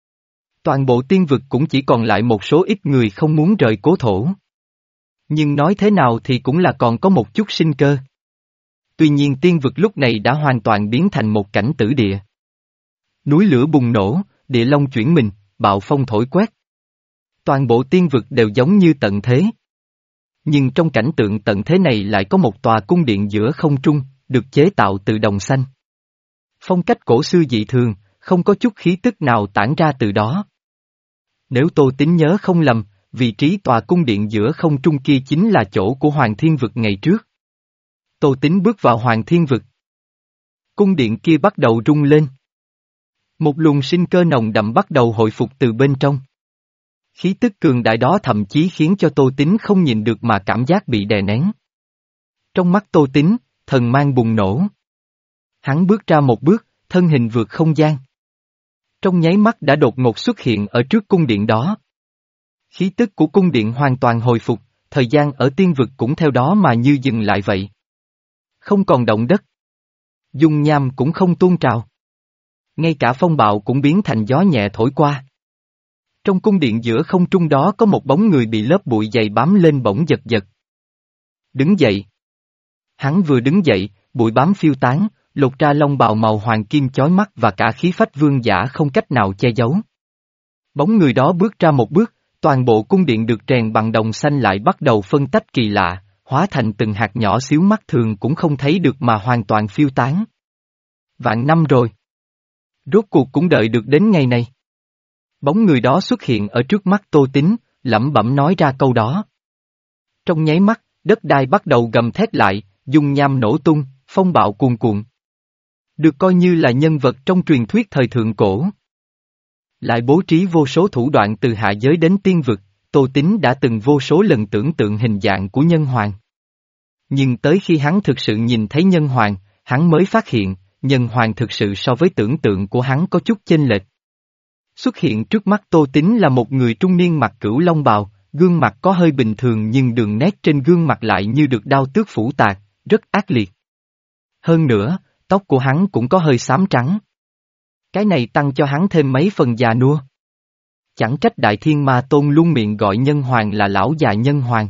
Toàn bộ tiên vực cũng chỉ còn lại một số ít người không muốn rời cố thổ. Nhưng nói thế nào thì cũng là còn có một chút sinh cơ. Tuy nhiên tiên vực lúc này đã hoàn toàn biến thành một cảnh tử địa. Núi lửa bùng nổ, địa long chuyển mình, bạo phong thổi quét. Toàn bộ tiên vực đều giống như tận thế. Nhưng trong cảnh tượng tận thế này lại có một tòa cung điện giữa không trung, được chế tạo từ đồng xanh. Phong cách cổ xưa dị thường, không có chút khí tức nào tản ra từ đó. Nếu Tô Tín nhớ không lầm, vị trí tòa cung điện giữa không trung kia chính là chỗ của Hoàng Thiên Vực ngày trước. Tô Tín bước vào Hoàng Thiên Vực. Cung điện kia bắt đầu rung lên. Một luồng sinh cơ nồng đậm bắt đầu hồi phục từ bên trong. Khí tức cường đại đó thậm chí khiến cho Tô Tín không nhìn được mà cảm giác bị đè nén. Trong mắt Tô Tín, thần mang bùng nổ. Hắn bước ra một bước, thân hình vượt không gian. Trong nháy mắt đã đột ngột xuất hiện ở trước cung điện đó. Khí tức của cung điện hoàn toàn hồi phục, thời gian ở tiên vực cũng theo đó mà như dừng lại vậy. Không còn động đất. Dung nham cũng không tuôn trào. Ngay cả phong bạo cũng biến thành gió nhẹ thổi qua. Trong cung điện giữa không trung đó có một bóng người bị lớp bụi dày bám lên bỗng giật giật. Đứng dậy. Hắn vừa đứng dậy, bụi bám phiêu tán, lột ra lông bào màu hoàng kim chói mắt và cả khí phách vương giả không cách nào che giấu. Bóng người đó bước ra một bước, toàn bộ cung điện được rèn bằng đồng xanh lại bắt đầu phân tách kỳ lạ, hóa thành từng hạt nhỏ xíu mắt thường cũng không thấy được mà hoàn toàn phiêu tán. Vạn năm rồi. Rốt cuộc cũng đợi được đến ngày này. Bóng người đó xuất hiện ở trước mắt Tô Tín, lẩm bẩm nói ra câu đó. Trong nháy mắt, đất đai bắt đầu gầm thét lại, dung nham nổ tung, phong bạo cuồn cuộn. Được coi như là nhân vật trong truyền thuyết thời thượng cổ. Lại bố trí vô số thủ đoạn từ hạ giới đến tiên vực, Tô Tín đã từng vô số lần tưởng tượng hình dạng của nhân hoàng. Nhưng tới khi hắn thực sự nhìn thấy nhân hoàng, hắn mới phát hiện, nhân hoàng thực sự so với tưởng tượng của hắn có chút chênh lệch. Xuất hiện trước mắt Tô Tín là một người trung niên mặc cửu long bào, gương mặt có hơi bình thường nhưng đường nét trên gương mặt lại như được đao tước phủ tạc, rất ác liệt. Hơn nữa, tóc của hắn cũng có hơi xám trắng. Cái này tăng cho hắn thêm mấy phần già nua. Chẳng trách Đại Thiên Ma Tôn luôn miệng gọi nhân hoàng là lão già nhân hoàng.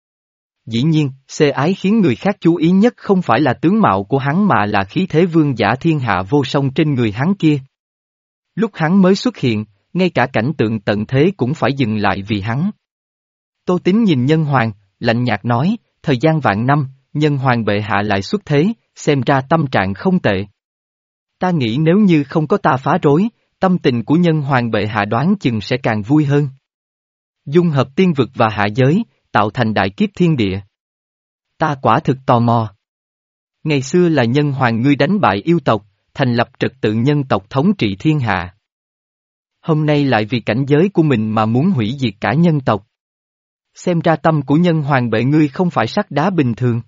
Dĩ nhiên, xê ái khiến người khác chú ý nhất không phải là tướng mạo của hắn mà là khí thế vương giả thiên hạ vô song trên người hắn kia. Lúc hắn mới xuất hiện, ngay cả cảnh tượng tận thế cũng phải dừng lại vì hắn. Tô Tín nhìn nhân hoàng, lạnh nhạt nói, thời gian vạn năm, nhân hoàng bệ hạ lại xuất thế, xem ra tâm trạng không tệ. Ta nghĩ nếu như không có ta phá rối, tâm tình của nhân hoàng bệ hạ đoán chừng sẽ càng vui hơn. Dung hợp tiên vực và hạ giới, tạo thành đại kiếp thiên địa. Ta quả thực tò mò. Ngày xưa là nhân hoàng ngươi đánh bại yêu tộc, thành lập trật tự nhân tộc thống trị thiên hạ. Hôm nay lại vì cảnh giới của mình mà muốn hủy diệt cả nhân tộc. Xem ra tâm của nhân hoàng bệ ngươi không phải sắt đá bình thường.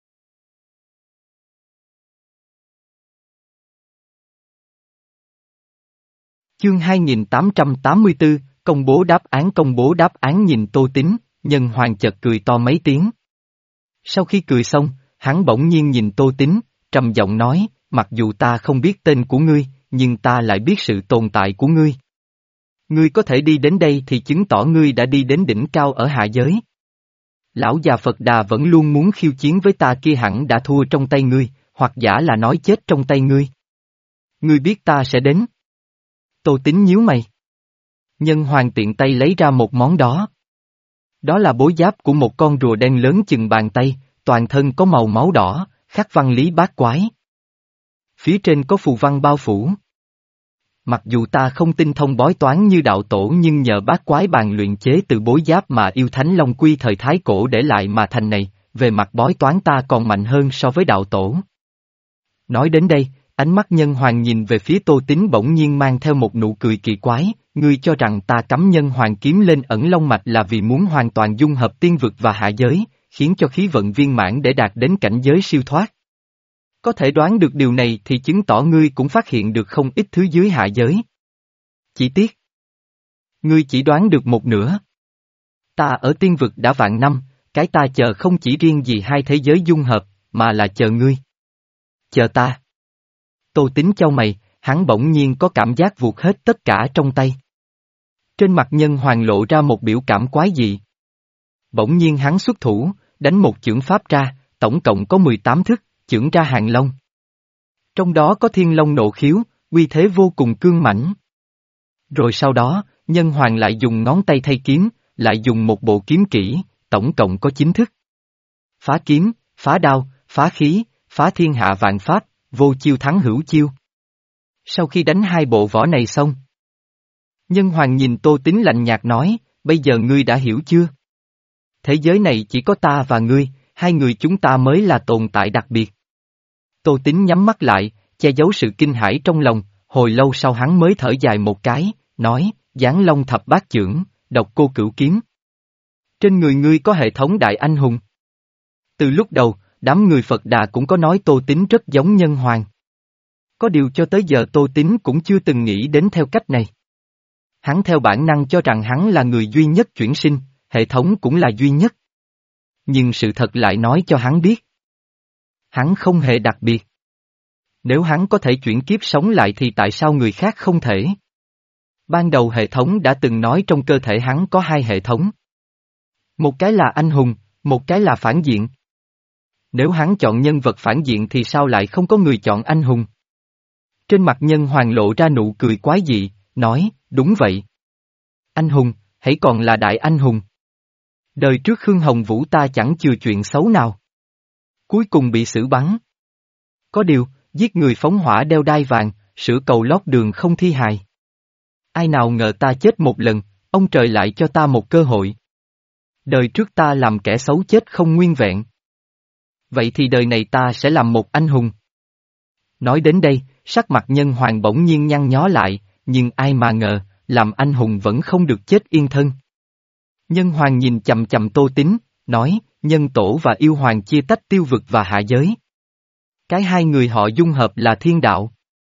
Chương hai nghìn tám trăm tám mươi tư, công bố đáp án công bố đáp án nhìn Tô Tín, nhân hoàng chợt cười to mấy tiếng. Sau khi cười xong, hắn bỗng nhiên nhìn Tô Tín, trầm giọng nói, mặc dù ta không biết tên của ngươi, nhưng ta lại biết sự tồn tại của ngươi. Ngươi có thể đi đến đây thì chứng tỏ ngươi đã đi đến đỉnh cao ở hạ giới. Lão già Phật Đà vẫn luôn muốn khiêu chiến với ta kia hẳn đã thua trong tay ngươi, hoặc giả là nói chết trong tay ngươi. Ngươi biết ta sẽ đến. Tô Tín nhíu mày. Nhân hoàng tiện tay lấy ra một món đó. Đó là bối giáp của một con rùa đen lớn chừng bàn tay, toàn thân có màu máu đỏ, khắc văn lý bát quái. Phía trên có phù văn bao phủ. Mặc dù ta không tinh thông bói toán như đạo tổ nhưng nhờ bát quái bàn luyện chế từ bối giáp mà yêu thánh Long Quy thời Thái Cổ để lại mà thành này, về mặt bói toán ta còn mạnh hơn so với đạo tổ. Nói đến đây, ánh mắt nhân hoàng nhìn về phía Tô Tín bỗng nhiên mang theo một nụ cười kỳ quái, ngươi cho rằng ta cắm nhân hoàng kiếm lên ẩn long mạch là vì muốn hoàn toàn dung hợp tiên vực và hạ giới, khiến cho khí vận viên mãn để đạt đến cảnh giới siêu thoát. Có thể đoán được điều này thì chứng tỏ ngươi cũng phát hiện được không ít thứ dưới hạ giới. Chỉ tiếc. Ngươi chỉ đoán được một nửa. Ta ở tiên vực đã vạn năm, cái ta chờ không chỉ riêng gì hai thế giới dung hợp, mà là chờ ngươi. Chờ ta. Tô Tín chau mày, hắn bỗng nhiên có cảm giác vuột hết tất cả trong tay. Trên mặt nhân hoàng lộ ra một biểu cảm quái dị. Bỗng nhiên hắn xuất thủ, đánh một chưởng pháp ra, tổng cộng có mười tám thức, chưởng ra hàng long. Trong đó có thiên long nộ khiếu, uy thế vô cùng cương mãnh. Rồi sau đó, nhân hoàng lại dùng ngón tay thay kiếm, lại dùng một bộ kiếm kỹ, tổng cộng có chín thức. Phá kiếm, phá đao, phá khí, phá thiên hạ vạn pháp, vô chiêu thắng hữu chiêu. Sau khi đánh hai bộ võ này xong, nhân hoàng nhìn Tô Tín lạnh nhạt nói, bây giờ ngươi đã hiểu chưa? Thế giới này chỉ có ta và ngươi, hai người chúng ta mới là tồn tại đặc biệt. Tô Tín nhắm mắt lại, che giấu sự kinh hãi trong lòng, hồi lâu sau hắn mới thở dài một cái, nói, Giáng Long thập bát chưởng, độc cô cửu kiếm. Trên người ngươi có hệ thống đại anh hùng. Từ lúc đầu, đám người Phật Đà cũng có nói Tô Tín rất giống Nhân Hoàng. Có điều cho tới giờ Tô Tín cũng chưa từng nghĩ đến theo cách này. Hắn theo bản năng cho rằng hắn là người duy nhất chuyển sinh, hệ thống cũng là duy nhất. Nhưng sự thật lại nói cho hắn biết. Hắn không hề đặc biệt. Nếu hắn có thể chuyển kiếp sống lại thì tại sao người khác không thể? Ban đầu hệ thống đã từng nói trong cơ thể hắn có hai hệ thống. Một cái là anh hùng, một cái là phản diện. Nếu hắn chọn nhân vật phản diện thì sao lại không có người chọn anh hùng? Trên mặt Nhân Hoàng lộ ra nụ cười quái dị, nói, đúng vậy. Anh hùng, hãy còn là đại anh hùng. Đời trước Khương Hồng Vũ ta chẳng chừa chuyện xấu nào. Cuối cùng bị xử bắn. Có điều, giết người phóng hỏa đeo đai vàng, sửa cầu lót đường không thi hài. Ai nào ngờ ta chết một lần, ông trời lại cho ta một cơ hội. Đời trước ta làm kẻ xấu chết không nguyên vẹn. Vậy thì đời này ta sẽ làm một anh hùng. Nói đến đây, sắc mặt Nhân Hoàng bỗng nhiên nhăn nhó lại, nhưng ai mà ngờ, làm anh hùng vẫn không được chết yên thân. Nhân Hoàng nhìn chầm chầm Tô Tín, nói, Nhân Tổ và Yêu Hoàng chia tách tiêu vực và hạ giới. Cái hai người họ dung hợp là thiên đạo.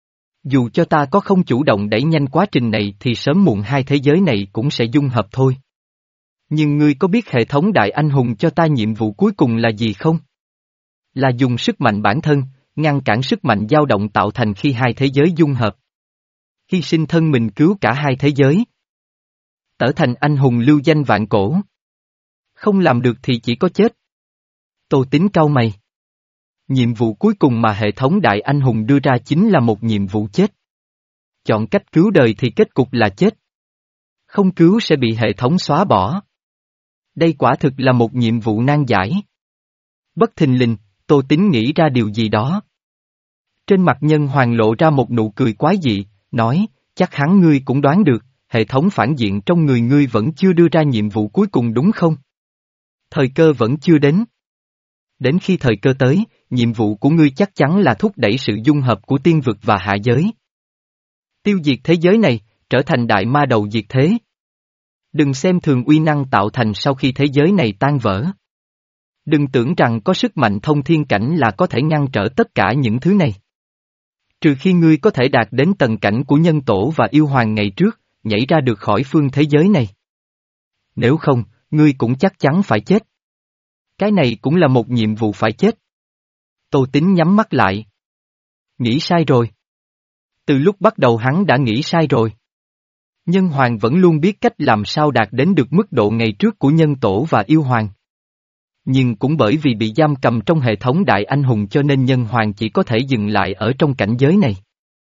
Dù cho ta có không chủ động đẩy nhanh quá trình này thì sớm muộn hai thế giới này cũng sẽ dung hợp thôi. Nhưng ngươi có biết hệ thống đại anh hùng cho ta nhiệm vụ cuối cùng là gì không? Là dùng sức mạnh bản thân, ngăn cản sức mạnh dao động tạo thành khi hai thế giới dung hợp. Hy sinh thân mình cứu cả hai thế giới. Trở thành anh hùng lưu danh vạn cổ. Không làm được thì chỉ có chết. Tô Tín cau mày. Nhiệm vụ cuối cùng mà hệ thống đại anh hùng đưa ra chính là một nhiệm vụ chết. Chọn cách cứu đời thì kết cục là chết. Không cứu sẽ bị hệ thống xóa bỏ. Đây quả thực là một nhiệm vụ nan giải. Bất thình lình, Tô Tín nghĩ ra điều gì đó. Trên mặt Nhân Hoàng lộ ra một nụ cười quái dị, nói, chắc hẳn ngươi cũng đoán được, hệ thống phản diện trong người ngươi vẫn chưa đưa ra nhiệm vụ cuối cùng đúng không? Thời cơ vẫn chưa đến. Đến khi thời cơ tới, nhiệm vụ của ngươi chắc chắn là thúc đẩy sự dung hợp của tiên vực và hạ giới. Tiêu diệt thế giới này, trở thành đại ma đầu diệt thế. Đừng xem thường uy năng tạo thành sau khi thế giới này tan vỡ. Đừng tưởng rằng có sức mạnh thông thiên cảnh là có thể ngăn trở tất cả những thứ này. Trừ khi ngươi có thể đạt đến tầng cảnh của Nhân Tổ và Yêu Hoàng ngày trước, nhảy ra được khỏi phương thế giới này. Nếu không, ngươi cũng chắc chắn phải chết. Cái này cũng là một nhiệm vụ phải chết. Tô Tín nhắm mắt lại. Nghĩ sai rồi. Từ lúc bắt đầu hắn đã nghĩ sai rồi. Nhân Hoàng vẫn luôn biết cách làm sao đạt đến được mức độ ngày trước của Nhân Tổ và Yêu Hoàng. Nhưng cũng bởi vì bị giam cầm trong hệ thống đại anh hùng cho nên Nhân Hoàng chỉ có thể dừng lại ở trong cảnh giới này.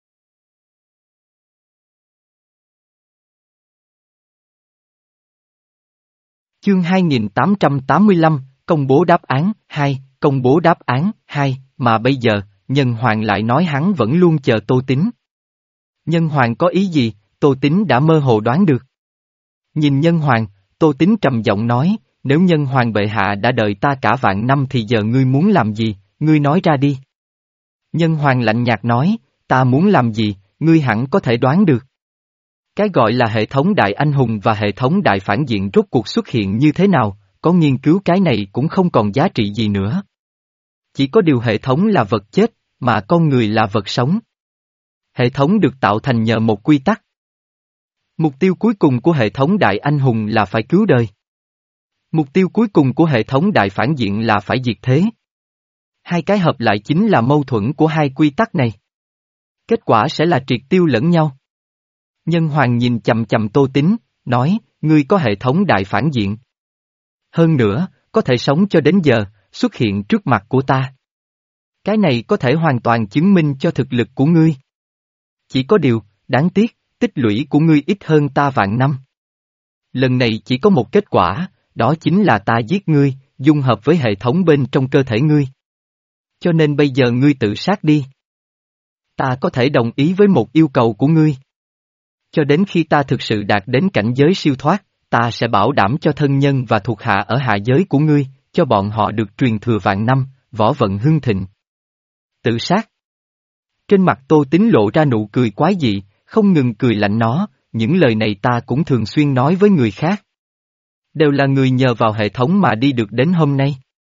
Chương hai nghìn tám trăm tám mươi lăm, công bố đáp án, hai, công bố đáp án, hai, mà bây giờ, Nhân Hoàng lại nói hắn vẫn luôn chờ Tô Tín. Nhân Hoàng có ý gì, Tô Tín đã mơ hồ đoán được. Nhìn Nhân Hoàng, Tô Tín trầm giọng nói, nếu Nhân Hoàng bệ hạ đã đợi ta cả vạn năm thì giờ ngươi muốn làm gì, ngươi nói ra đi. Nhân Hoàng lạnh nhạt nói, ta muốn làm gì, ngươi hẳn có thể đoán được. Cái gọi là hệ thống đại anh hùng và hệ thống đại phản diện rốt cuộc xuất hiện như thế nào, có nghiên cứu cái này cũng không còn giá trị gì nữa. Chỉ có điều hệ thống là vật chết, mà con người là vật sống. Hệ thống được tạo thành nhờ một quy tắc. Mục tiêu cuối cùng của hệ thống đại anh hùng là phải cứu đời. Mục tiêu cuối cùng của hệ thống đại phản diện là phải diệt thế. Hai cái hợp lại chính là mâu thuẫn của hai quy tắc này. Kết quả sẽ là triệt tiêu lẫn nhau. Nhân Hoàng nhìn chầm chầm Tô Tín, nói, ngươi có hệ thống đại phản diện. Hơn nữa, có thể sống cho đến giờ, xuất hiện trước mặt của ta. Cái này có thể hoàn toàn chứng minh cho thực lực của ngươi. Chỉ có điều, đáng tiếc, tích lũy của ngươi ít hơn ta vạn năm. Lần này chỉ có một kết quả, đó chính là ta giết ngươi, dung hợp với hệ thống bên trong cơ thể ngươi. Cho nên bây giờ ngươi tự sát đi. Ta có thể đồng ý với một yêu cầu của ngươi. Cho đến khi ta thực sự đạt đến cảnh giới siêu thoát, ta sẽ bảo đảm cho thân nhân và thuộc hạ ở hạ giới của ngươi, cho bọn họ được truyền thừa vạn năm, võ vận hưng thịnh. Tự sát. Trên mặt Tô Tín lộ ra nụ cười quái dị, không ngừng cười lạnh nó, những lời này ta cũng thường xuyên nói với người khác. Đều là người nhờ vào hệ thống mà đi được đến hôm nay.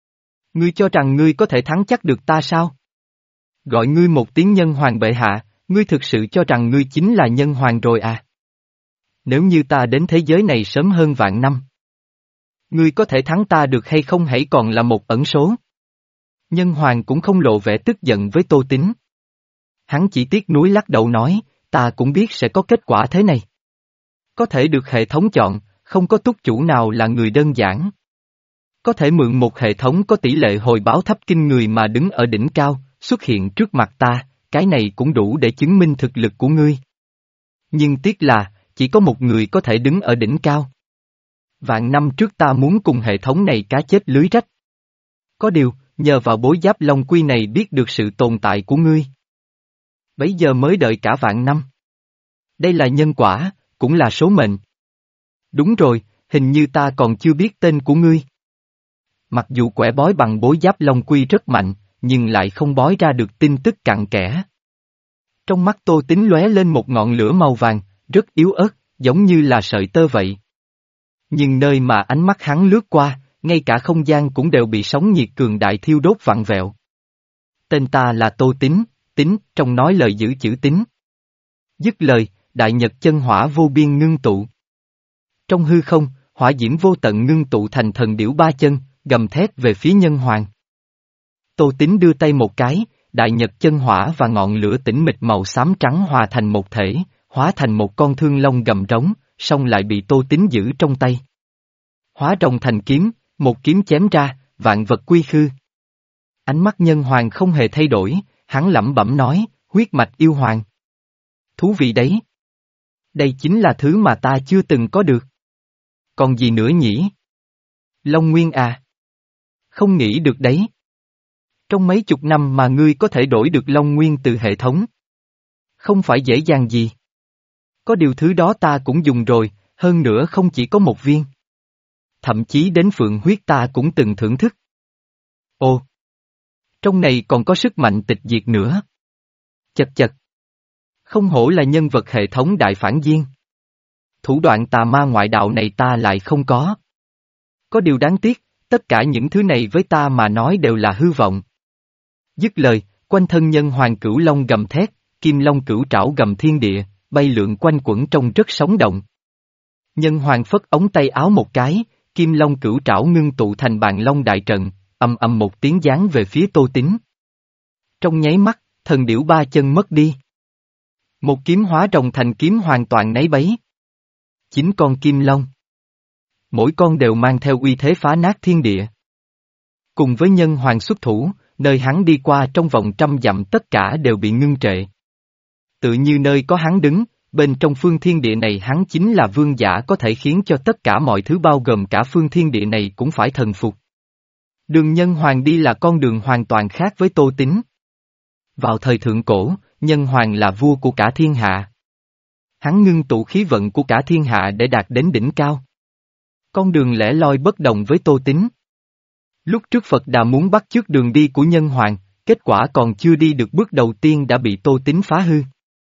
Ngươi cho rằng ngươi có thể thắng chắc được ta sao? Gọi ngươi một tiếng nhân hoàng bệ hạ, ngươi thực sự cho rằng ngươi chính là nhân hoàng rồi à? Nếu như ta đến thế giới này sớm hơn vạn năm, ngươi có thể thắng ta được hay không hãy còn là một ẩn số. Nhân hoàng cũng không lộ vẻ tức giận với Tô Tín. Hắn chỉ tiếc nuối lắc đầu nói, ta cũng biết sẽ có kết quả thế này. Có thể được hệ thống chọn, không có túc chủ nào là người đơn giản. Có thể mượn một hệ thống có tỷ lệ hồi báo thấp kinh người mà đứng ở đỉnh cao, xuất hiện trước mặt ta, cái này cũng đủ để chứng minh thực lực của ngươi. Nhưng tiếc là, chỉ có một người có thể đứng ở đỉnh cao. Vạn năm trước ta muốn cùng hệ thống này cá chết lưới rách. Có điều, nhờ vào bối giáp long quy này biết được sự tồn tại của ngươi. Bấy giờ mới đợi cả vạn năm. Đây là nhân quả, cũng là số mệnh. Đúng rồi, hình như ta còn chưa biết tên của ngươi. Mặc dù quẻ bói bằng bối giáp long quy rất mạnh, nhưng lại không bói ra được tin tức cặn kẽ. Trong mắt Tô Tín lóe lên một ngọn lửa màu vàng, rất yếu ớt, giống như là sợi tơ vậy. Nhưng nơi mà ánh mắt hắn lướt qua, ngay cả không gian cũng đều bị sóng nhiệt cường đại thiêu đốt vặn vẹo. Tên ta là Tô Tín, Tín, trong nói lời giữ chữ tín. Dứt lời, đại nhật chân hỏa vô biên ngưng tụ. Trong hư không, hỏa diễm vô tận ngưng tụ thành thần điểu ba chân, gầm thét về phía nhân hoàng. Tô Tín đưa tay một cái, đại nhật chân hỏa và ngọn lửa tĩnh mịch màu xám trắng hòa thành một thể, hóa thành một con thương long gầm trống, song lại bị Tô Tín giữ trong tay. Hóa rồng thành kiếm, một kiếm chém ra, vạn vật quy khư. Ánh mắt nhân hoàng không hề thay đổi, hắn lẩm bẩm nói, huyết mạch yêu hoàng. Thú vị đấy. Đây chính là thứ mà ta chưa từng có được. Còn gì nữa nhỉ? Long Nguyên à? Không nghĩ được đấy. Trong mấy chục năm mà ngươi có thể đổi được Long Nguyên từ hệ thống. Không phải dễ dàng gì. Có điều thứ đó ta cũng dùng rồi, hơn nữa không chỉ có một viên. Thậm chí đến phượng huyết ta cũng từng thưởng thức. Ồ! Trong này còn có sức mạnh tịch diệt nữa. Chật chật. Không hổ là nhân vật hệ thống đại phản diên. Thủ đoạn tà ma ngoại đạo này ta lại không có. Có điều đáng tiếc, tất cả những thứ này với ta mà nói đều là hư vọng. Dứt lời, quanh thân nhân hoàng cửu long gầm thét, kim long cửu trảo gầm thiên địa, bay lượn quanh quẩn trông rất sống động. Nhân hoàng phất ống tay áo một cái, kim long cửu trảo ngưng tụ thành bàn long đại trận, ầm ầm một tiếng giáng về phía Tô Tín. Trong nháy mắt, thần điểu ba chân mất đi. Một kiếm hóa rồng thành kiếm hoàn toàn náy bấy. Chín con kim long. Mỗi con đều mang theo uy thế phá nát thiên địa. Cùng với nhân hoàng xuất thủ, nơi hắn đi qua trong vòng trăm dặm tất cả đều bị ngưng trệ. Tự như nơi có hắn đứng, bên trong phương thiên địa này hắn chính là vương giả có thể khiến cho tất cả mọi thứ bao gồm cả phương thiên địa này cũng phải thần phục. Đường nhân hoàng đi là con đường hoàn toàn khác với Tô Tín. Vào thời thượng cổ, nhân hoàng là vua của cả thiên hạ. Hắn ngưng tụ khí vận của cả thiên hạ để đạt đến đỉnh cao. Con đường lẻ loi bất đồng với Tô Tín. Lúc trước Phật Đà muốn bắt chước đường đi của nhân hoàng, kết quả còn chưa đi được bước đầu tiên đã bị Tô Tín phá hư.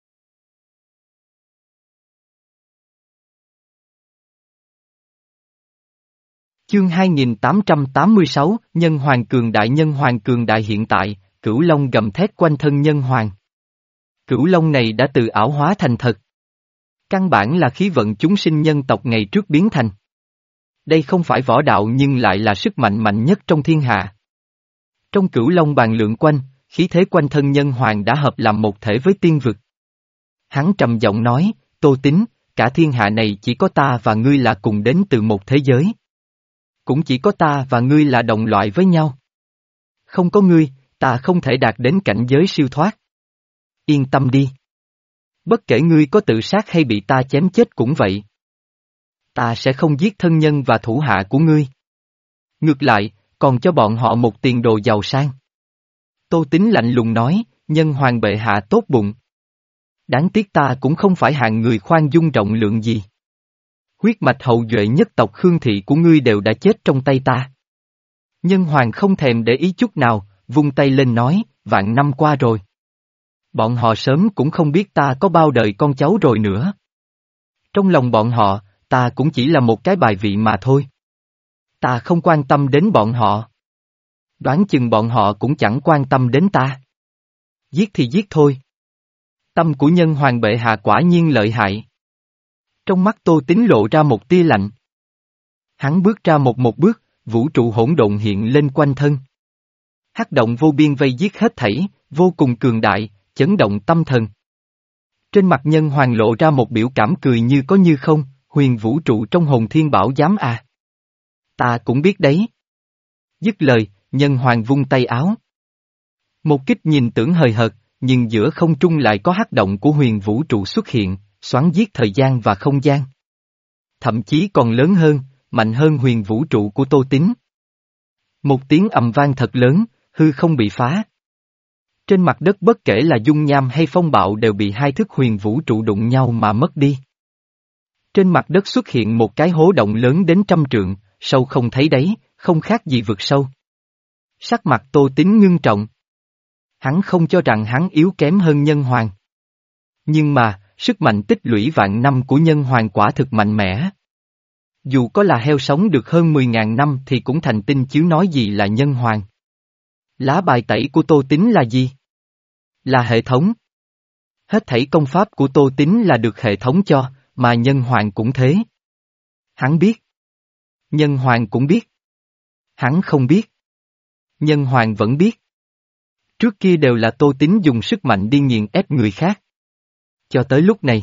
Chương hai nghìn tám trăm tám mươi sáu, Nhân Hoàng Cường Đại. Nhân Hoàng Cường Đại hiện tại, Cửu Long gầm thét quanh thân nhân hoàng. Cửu Long này đã từ ảo hóa thành thật. Căn bản là khí vận chúng sinh nhân tộc ngày trước biến thành. Đây không phải võ đạo nhưng lại là sức mạnh mạnh nhất trong thiên hạ. Trong Cửu Long bàn lượn quanh, khí thế quanh thân nhân hoàng đã hợp làm một thể với tiên vực. Hắn trầm giọng nói, Tô Tín, cả thiên hạ này chỉ có ta và ngươi là cùng đến từ một thế giới. Cũng chỉ có ta và ngươi là đồng loại với nhau. Không có ngươi, ta không thể đạt đến cảnh giới siêu thoát. Yên tâm đi. Bất kể ngươi có tự sát hay bị ta chém chết cũng vậy. Ta sẽ không giết thân nhân và thủ hạ của ngươi. Ngược lại, còn cho bọn họ một tiền đồ giàu sang. Tô Tín lạnh lùng nói, nhân hoàng bệ hạ tốt bụng. Đáng tiếc ta cũng không phải hạng người khoan dung rộng lượng gì. Huyết mạch hậu duệ nhất tộc Khương Thị của ngươi đều đã chết trong tay ta. Nhân hoàng không thèm để ý chút nào, vung tay lên nói, vạn năm qua rồi. Bọn họ sớm cũng không biết ta có bao đời con cháu rồi nữa. Trong lòng bọn họ, ta cũng chỉ là một cái bài vị mà thôi. Ta không quan tâm đến bọn họ. Đoán chừng bọn họ cũng chẳng quan tâm đến ta. Giết thì giết thôi. Tâm của nhân hoàng bệ hạ quả nhiên lợi hại. Trong mắt Tô Tín lộ ra một tia lạnh. Hắn bước ra một một bước, vũ trụ hỗn độn hiện lên quanh thân. Hắc động vô biên vây giết hết thảy, vô cùng cường đại, chấn động tâm thần. Trên mặt nhân hoàng lộ ra một biểu cảm cười như có như không, huyền vũ trụ trong hồn thiên bảo giám à. Ta cũng biết đấy. Dứt lời, nhân hoàng vung tay áo. Một kích nhìn tưởng hời hợt, nhưng giữa không trung lại có hắc động của huyền vũ trụ xuất hiện, xoắn giết thời gian và không gian. Thậm chí còn lớn hơn, mạnh hơn huyền vũ trụ của Tô Tín. Một tiếng ầm vang thật lớn, hư không bị phá. Trên mặt đất bất kể là dung nham hay phong bạo đều bị hai thức huyền vũ trụ đụng nhau mà mất đi. Trên mặt đất xuất hiện một cái hố động lớn đến trăm trượng, sâu không thấy đáy, không khác gì vực sâu. Sắc mặt Tô Tín ngưng trọng. Hắn không cho rằng hắn yếu kém hơn nhân hoàng. Nhưng mà, sức mạnh tích lũy vạn năm của nhân hoàng quả thực mạnh mẽ. Dù có là heo sống được hơn mười ngàn năm thì cũng thành tinh chứ nói gì là nhân hoàng. Lá bài tẩy của Tô Tín là gì? Là hệ thống. Hết thảy công pháp của Tô Tín là được hệ thống cho, mà nhân hoàng cũng thế. Hắn biết. Nhân hoàng cũng biết. Hắn không biết. Nhân hoàng vẫn biết. Trước kia đều là Tô Tín dùng sức mạnh đi nghiền ép người khác. Cho tới lúc này,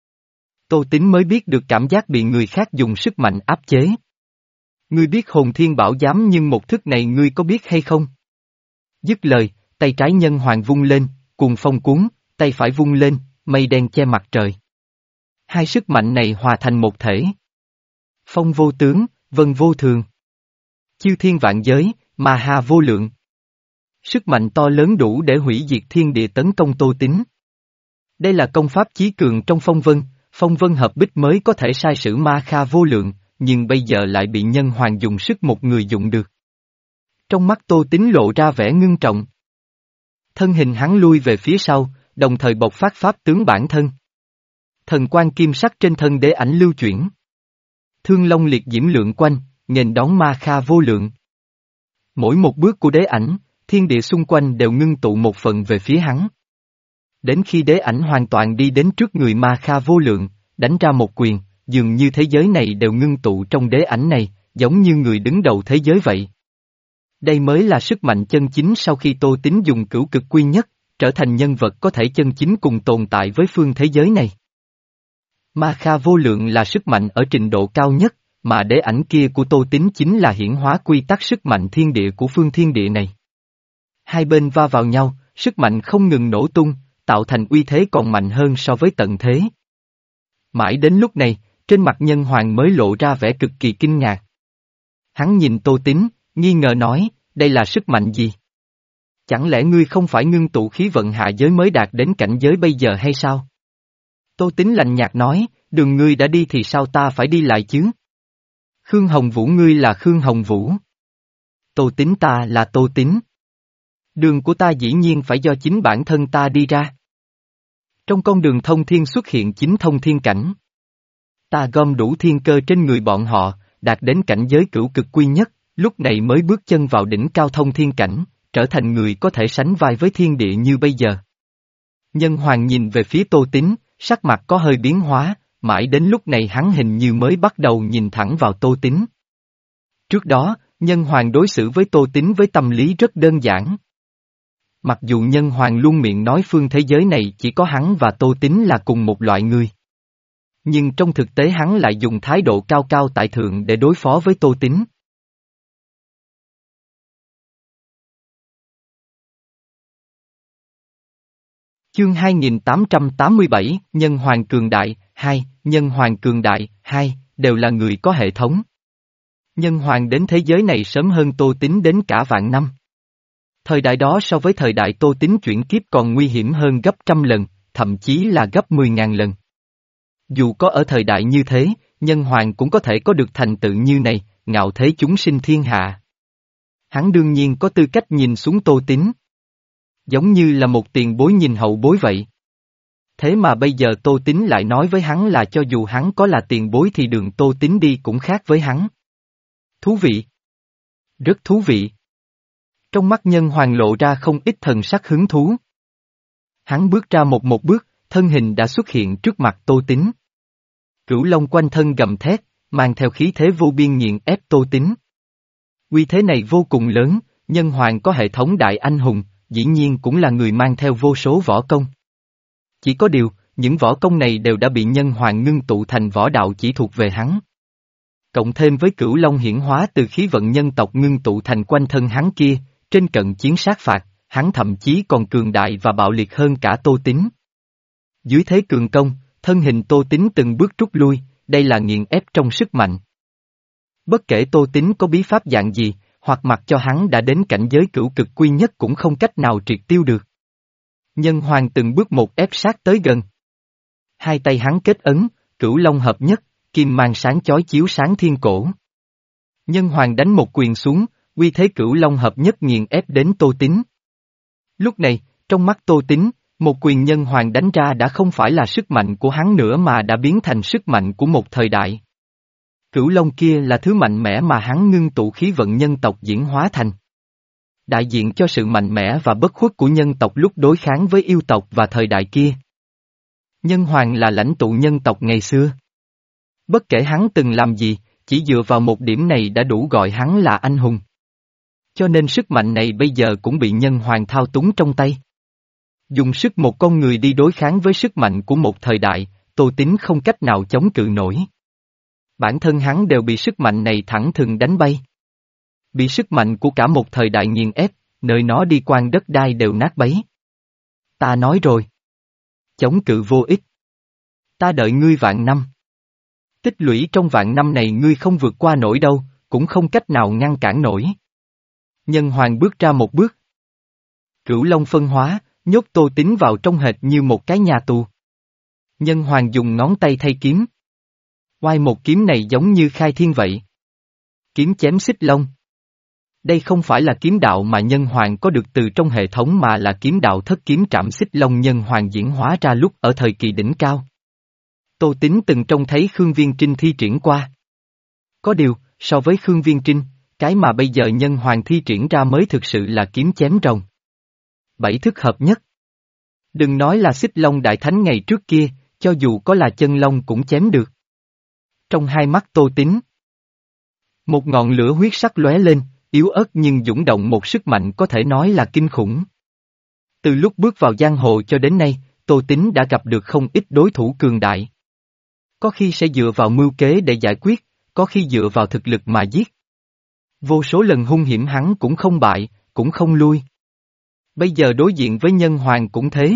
Tô Tín mới biết được cảm giác bị người khác dùng sức mạnh áp chế. Ngươi biết hồn thiên bảo giám nhưng một thức này ngươi có biết hay không? Dứt lời, tay trái nhân hoàng vung lên, cuồng phong cuốn, tay phải vung lên, mây đen che mặt trời. Hai sức mạnh này hòa thành một thể. Phong vô tướng, vân vô thường. Chư thiên vạn giới, mà hà vô lượng. Sức mạnh to lớn đủ để hủy diệt thiên địa tấn công Tô Tín. Đây là công pháp chí cường trong phong vân, phong vân hợp bích mới có thể sai sử ma kha vô lượng, nhưng bây giờ lại bị nhân hoàng dùng sức một người dụng được. Trong mắt Tô Tín lộ ra vẻ ngưng trọng. Thân hình hắn lui về phía sau, đồng thời bộc phát pháp tướng bản thân. Thần quan kim sắc trên thân đế ảnh lưu chuyển. Thương long liệt diễm lượng quanh, nghênh đón ma kha vô lượng. Mỗi một bước của đế ảnh, thiên địa xung quanh đều ngưng tụ một phần về phía hắn. Đến khi đế ảnh hoàn toàn đi đến trước người ma kha vô lượng, đánh ra một quyền, dường như thế giới này đều ngưng tụ trong đế ảnh này, giống như người đứng đầu thế giới vậy. Đây mới là sức mạnh chân chính sau khi Tô Tín dùng cửu cực quy nhất, trở thành nhân vật có thể chân chính cùng tồn tại với phương thế giới này. Ma kha vô lượng là sức mạnh ở trình độ cao nhất, mà đế ảnh kia của Tô Tín chính là hiển hóa quy tắc sức mạnh thiên địa của phương thiên địa này. Hai bên va vào nhau, sức mạnh không ngừng nổ tung, tạo thành uy thế còn mạnh hơn so với tận thế. Mãi đến lúc này, trên mặt nhân hoàng mới lộ ra vẻ cực kỳ kinh ngạc. Hắn nhìn Tô Tín, nghi ngờ nói, đây là sức mạnh gì? Chẳng lẽ ngươi không phải ngưng tụ khí vận hạ giới mới đạt đến cảnh giới bây giờ hay sao? Tô Tín lạnh nhạt nói, đường ngươi đã đi thì sao ta phải đi lại chứ? Khương Hồng Vũ ngươi là Khương Hồng Vũ. Tô Tín ta là Tô Tín. Đường của ta dĩ nhiên phải do chính bản thân ta đi ra. Trong con đường thông thiên xuất hiện chính thông thiên cảnh. Ta gom đủ thiên cơ trên người bọn họ, đạt đến cảnh giới cửu cực quy nhất, lúc này mới bước chân vào đỉnh cao thông thiên cảnh, trở thành người có thể sánh vai với thiên địa như bây giờ. Nhân hoàng nhìn về phía Tô Tín, sắc mặt có hơi biến hóa, mãi đến lúc này hắn hình như mới bắt đầu nhìn thẳng vào Tô Tín. Trước đó, nhân hoàng đối xử với Tô Tín với tâm lý rất đơn giản. Mặc dù nhân hoàng luôn miệng nói phương thế giới này chỉ có hắn và Tô Tín là cùng một loại người. Nhưng trong thực tế hắn lại dùng thái độ cao cao tại thượng để đối phó với Tô Tín. Chương hai nghìn tám trăm tám mươi bảy, Nhân Hoàng Cường Đại, hai, Nhân Hoàng Cường Đại, hai, đều là người có hệ thống. Nhân Hoàng đến thế giới này sớm hơn Tô Tín đến cả vạn năm. Thời đại đó so với thời đại Tô Tín chuyển kiếp còn nguy hiểm hơn gấp trăm lần, thậm chí là gấp mười ngàn lần. Dù có ở thời đại như thế, Nhân Hoàng cũng có thể có được thành tựu như này, ngạo thế chúng sinh thiên hạ. Hắn đương nhiên có tư cách nhìn xuống Tô Tín. Giống như là một tiền bối nhìn hậu bối vậy. Thế mà bây giờ Tô Tín lại nói với hắn là cho dù hắn có là tiền bối thì đường Tô Tín đi cũng khác với hắn. Thú vị. Rất thú vị. Trong mắt Nhân Hoàng lộ ra không ít thần sắc hứng thú. Hắn bước ra một một bước, thân hình đã xuất hiện trước mặt Tô Tín. Cửu Long quanh thân gầm thét, mang theo khí thế vô biên nghiền ép Tô Tín. Uy thế này vô cùng lớn, Nhân Hoàng có hệ thống đại anh hùng, dĩ nhiên cũng là người mang theo vô số võ công. Chỉ có điều, những võ công này đều đã bị Nhân Hoàng ngưng tụ thành võ đạo chỉ thuộc về hắn. Cộng thêm với Cửu Long hiển hóa từ khí vận nhân tộc ngưng tụ thành quanh thân hắn kia, trên cận chiến sát phạt, hắn thậm chí còn cường đại và bạo liệt hơn cả Tô Tín. Dưới thế cường công, thân hình Tô Tín từng bước rút lui, đây là nghiền ép trong sức mạnh. Bất kể Tô Tín có bí pháp dạng gì, hoặc mặc cho hắn đã đến cảnh giới cửu cực quy nhất cũng không cách nào triệt tiêu được. Nhân Hoàng từng bước một ép sát tới gần. Hai tay hắn kết ấn, Cửu Long hợp nhất, kim mang sáng chói chiếu sáng thiên cổ. Nhân Hoàng đánh một quyền xuống, uy thế Cửu Long hợp nhất nghiền ép đến Tô Tín. Lúc này, trong mắt Tô Tín, một quyền Nhân Hoàng đánh ra đã không phải là sức mạnh của hắn nữa mà đã biến thành sức mạnh của một thời đại. Cửu Long kia là thứ mạnh mẽ mà hắn ngưng tụ khí vận nhân tộc diễn hóa thành. Đại diện cho sự mạnh mẽ và bất khuất của nhân tộc lúc đối kháng với yêu tộc và thời đại kia. Nhân Hoàng là lãnh tụ nhân tộc ngày xưa. Bất kể hắn từng làm gì, chỉ dựa vào một điểm này đã đủ gọi hắn là anh hùng. Cho nên sức mạnh này bây giờ cũng bị Nhân Hoàng thao túng trong tay. Dùng sức một con người đi đối kháng với sức mạnh của một thời đại, Tô Tín không cách nào chống cự nổi. Bản thân hắn đều bị sức mạnh này thẳng thừng đánh bay. Bị sức mạnh của cả một thời đại nghiền ép, nơi nó đi quan đất đai đều nát bấy. Ta nói rồi. Chống cự vô ích. Ta đợi ngươi vạn năm. Tích lũy trong vạn năm này ngươi không vượt qua nổi đâu, cũng không cách nào ngăn cản nổi. Nhân Hoàng bước ra một bước. Cửu Long phân hóa, nhốt Tô Tín vào trong hệt như một cái nhà tù. Nhân Hoàng dùng ngón tay thay kiếm. Oai một kiếm này giống như khai thiên vậy. Kiếm chém xích long. Đây không phải là kiếm đạo mà Nhân Hoàng có được từ trong hệ thống mà là kiếm đạo thất kiếm trảm xích long Nhân Hoàng diễn hóa ra lúc ở thời kỳ đỉnh cao. Tô Tín từng trông thấy Khương Viên Trinh thi triển qua. Có điều, so với Khương Viên Trinh, cái mà bây giờ Nhân Hoàng thi triển ra mới thực sự là kiếm chém rồng. Bảy thức hợp nhất. Đừng nói là xích long đại thánh ngày trước kia, cho dù có là chân long cũng chém được. Trong hai mắt Tô Tín, một ngọn lửa huyết sắc lóe lên, yếu ớt nhưng dũng động một sức mạnh có thể nói là kinh khủng. Từ lúc bước vào giang hồ cho đến nay, Tô Tín đã gặp được không ít đối thủ cường đại. Có khi sẽ dựa vào mưu kế để giải quyết, có khi dựa vào thực lực mà giết. Vô số lần hung hiểm hắn cũng không bại, cũng không lui. Bây giờ đối diện với Nhân Hoàng cũng thế.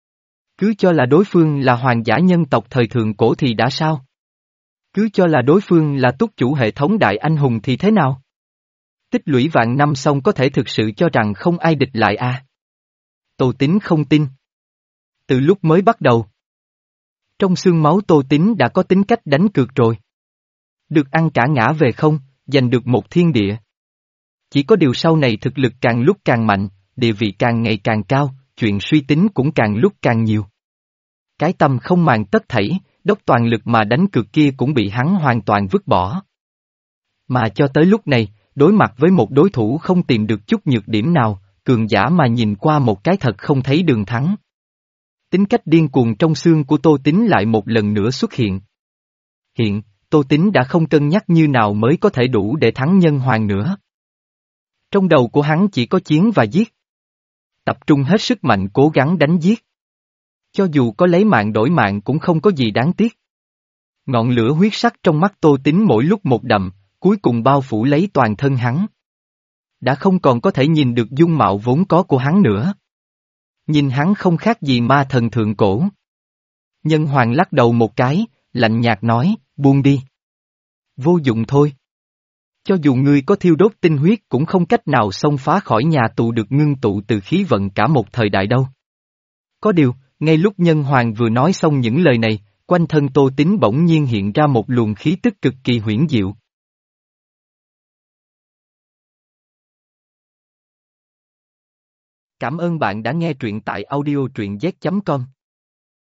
Cứ cho là đối phương là hoàng giả nhân tộc thời thượng cổ thì đã sao? Cứ cho là đối phương là túc chủ hệ thống đại anh hùng thì thế nào? Tích lũy vạn năm xong có thể thực sự cho rằng không ai địch lại à? Tô Tín không tin. Từ lúc mới bắt đầu, trong xương máu Tô Tín đã có tính cách đánh cược rồi. Được ăn cả ngã về không, giành được một thiên địa. Chỉ có điều sau này thực lực càng lúc càng mạnh, địa vị càng ngày càng cao, chuyện suy tính cũng càng lúc càng nhiều. Cái tâm không màng tất thảy, đốc toàn lực mà đánh cược kia cũng bị hắn hoàn toàn vứt bỏ. Mà cho tới lúc này, đối mặt với một đối thủ không tìm được chút nhược điểm nào, cường giả mà nhìn qua một cái thật không thấy đường thắng. Tính cách điên cuồng trong xương của Tô Tín lại một lần nữa xuất hiện. Hiện, Tô Tín đã không cân nhắc như nào mới có thể đủ để thắng Nhân Hoàng nữa. Trong đầu của hắn chỉ có chiến và giết. Tập trung hết sức mạnh cố gắng đánh giết. Cho dù có lấy mạng đổi mạng cũng không có gì đáng tiếc. Ngọn lửa huyết sắc trong mắt Tô Tín mỗi lúc một đậm, cuối cùng bao phủ lấy toàn thân hắn. Đã không còn có thể nhìn được dung mạo vốn có của hắn nữa. Nhìn hắn không khác gì ma thần thượng cổ. Nhân Hoàng lắc đầu một cái, lạnh nhạt nói, buông đi. Vô dụng thôi. Cho dù ngươi có thiêu đốt tinh huyết cũng không cách nào xông phá khỏi nhà tù được ngưng tụ từ khí vận cả một thời đại đâu. Có điều, ngay lúc Nhân Hoàng vừa nói xong những lời này, quanh thân Tô Tín bỗng nhiên hiện ra một luồng khí tức cực kỳ huyễn diệu. Cảm ơn bạn đã nghe truyện tại audio truyện z chấm com.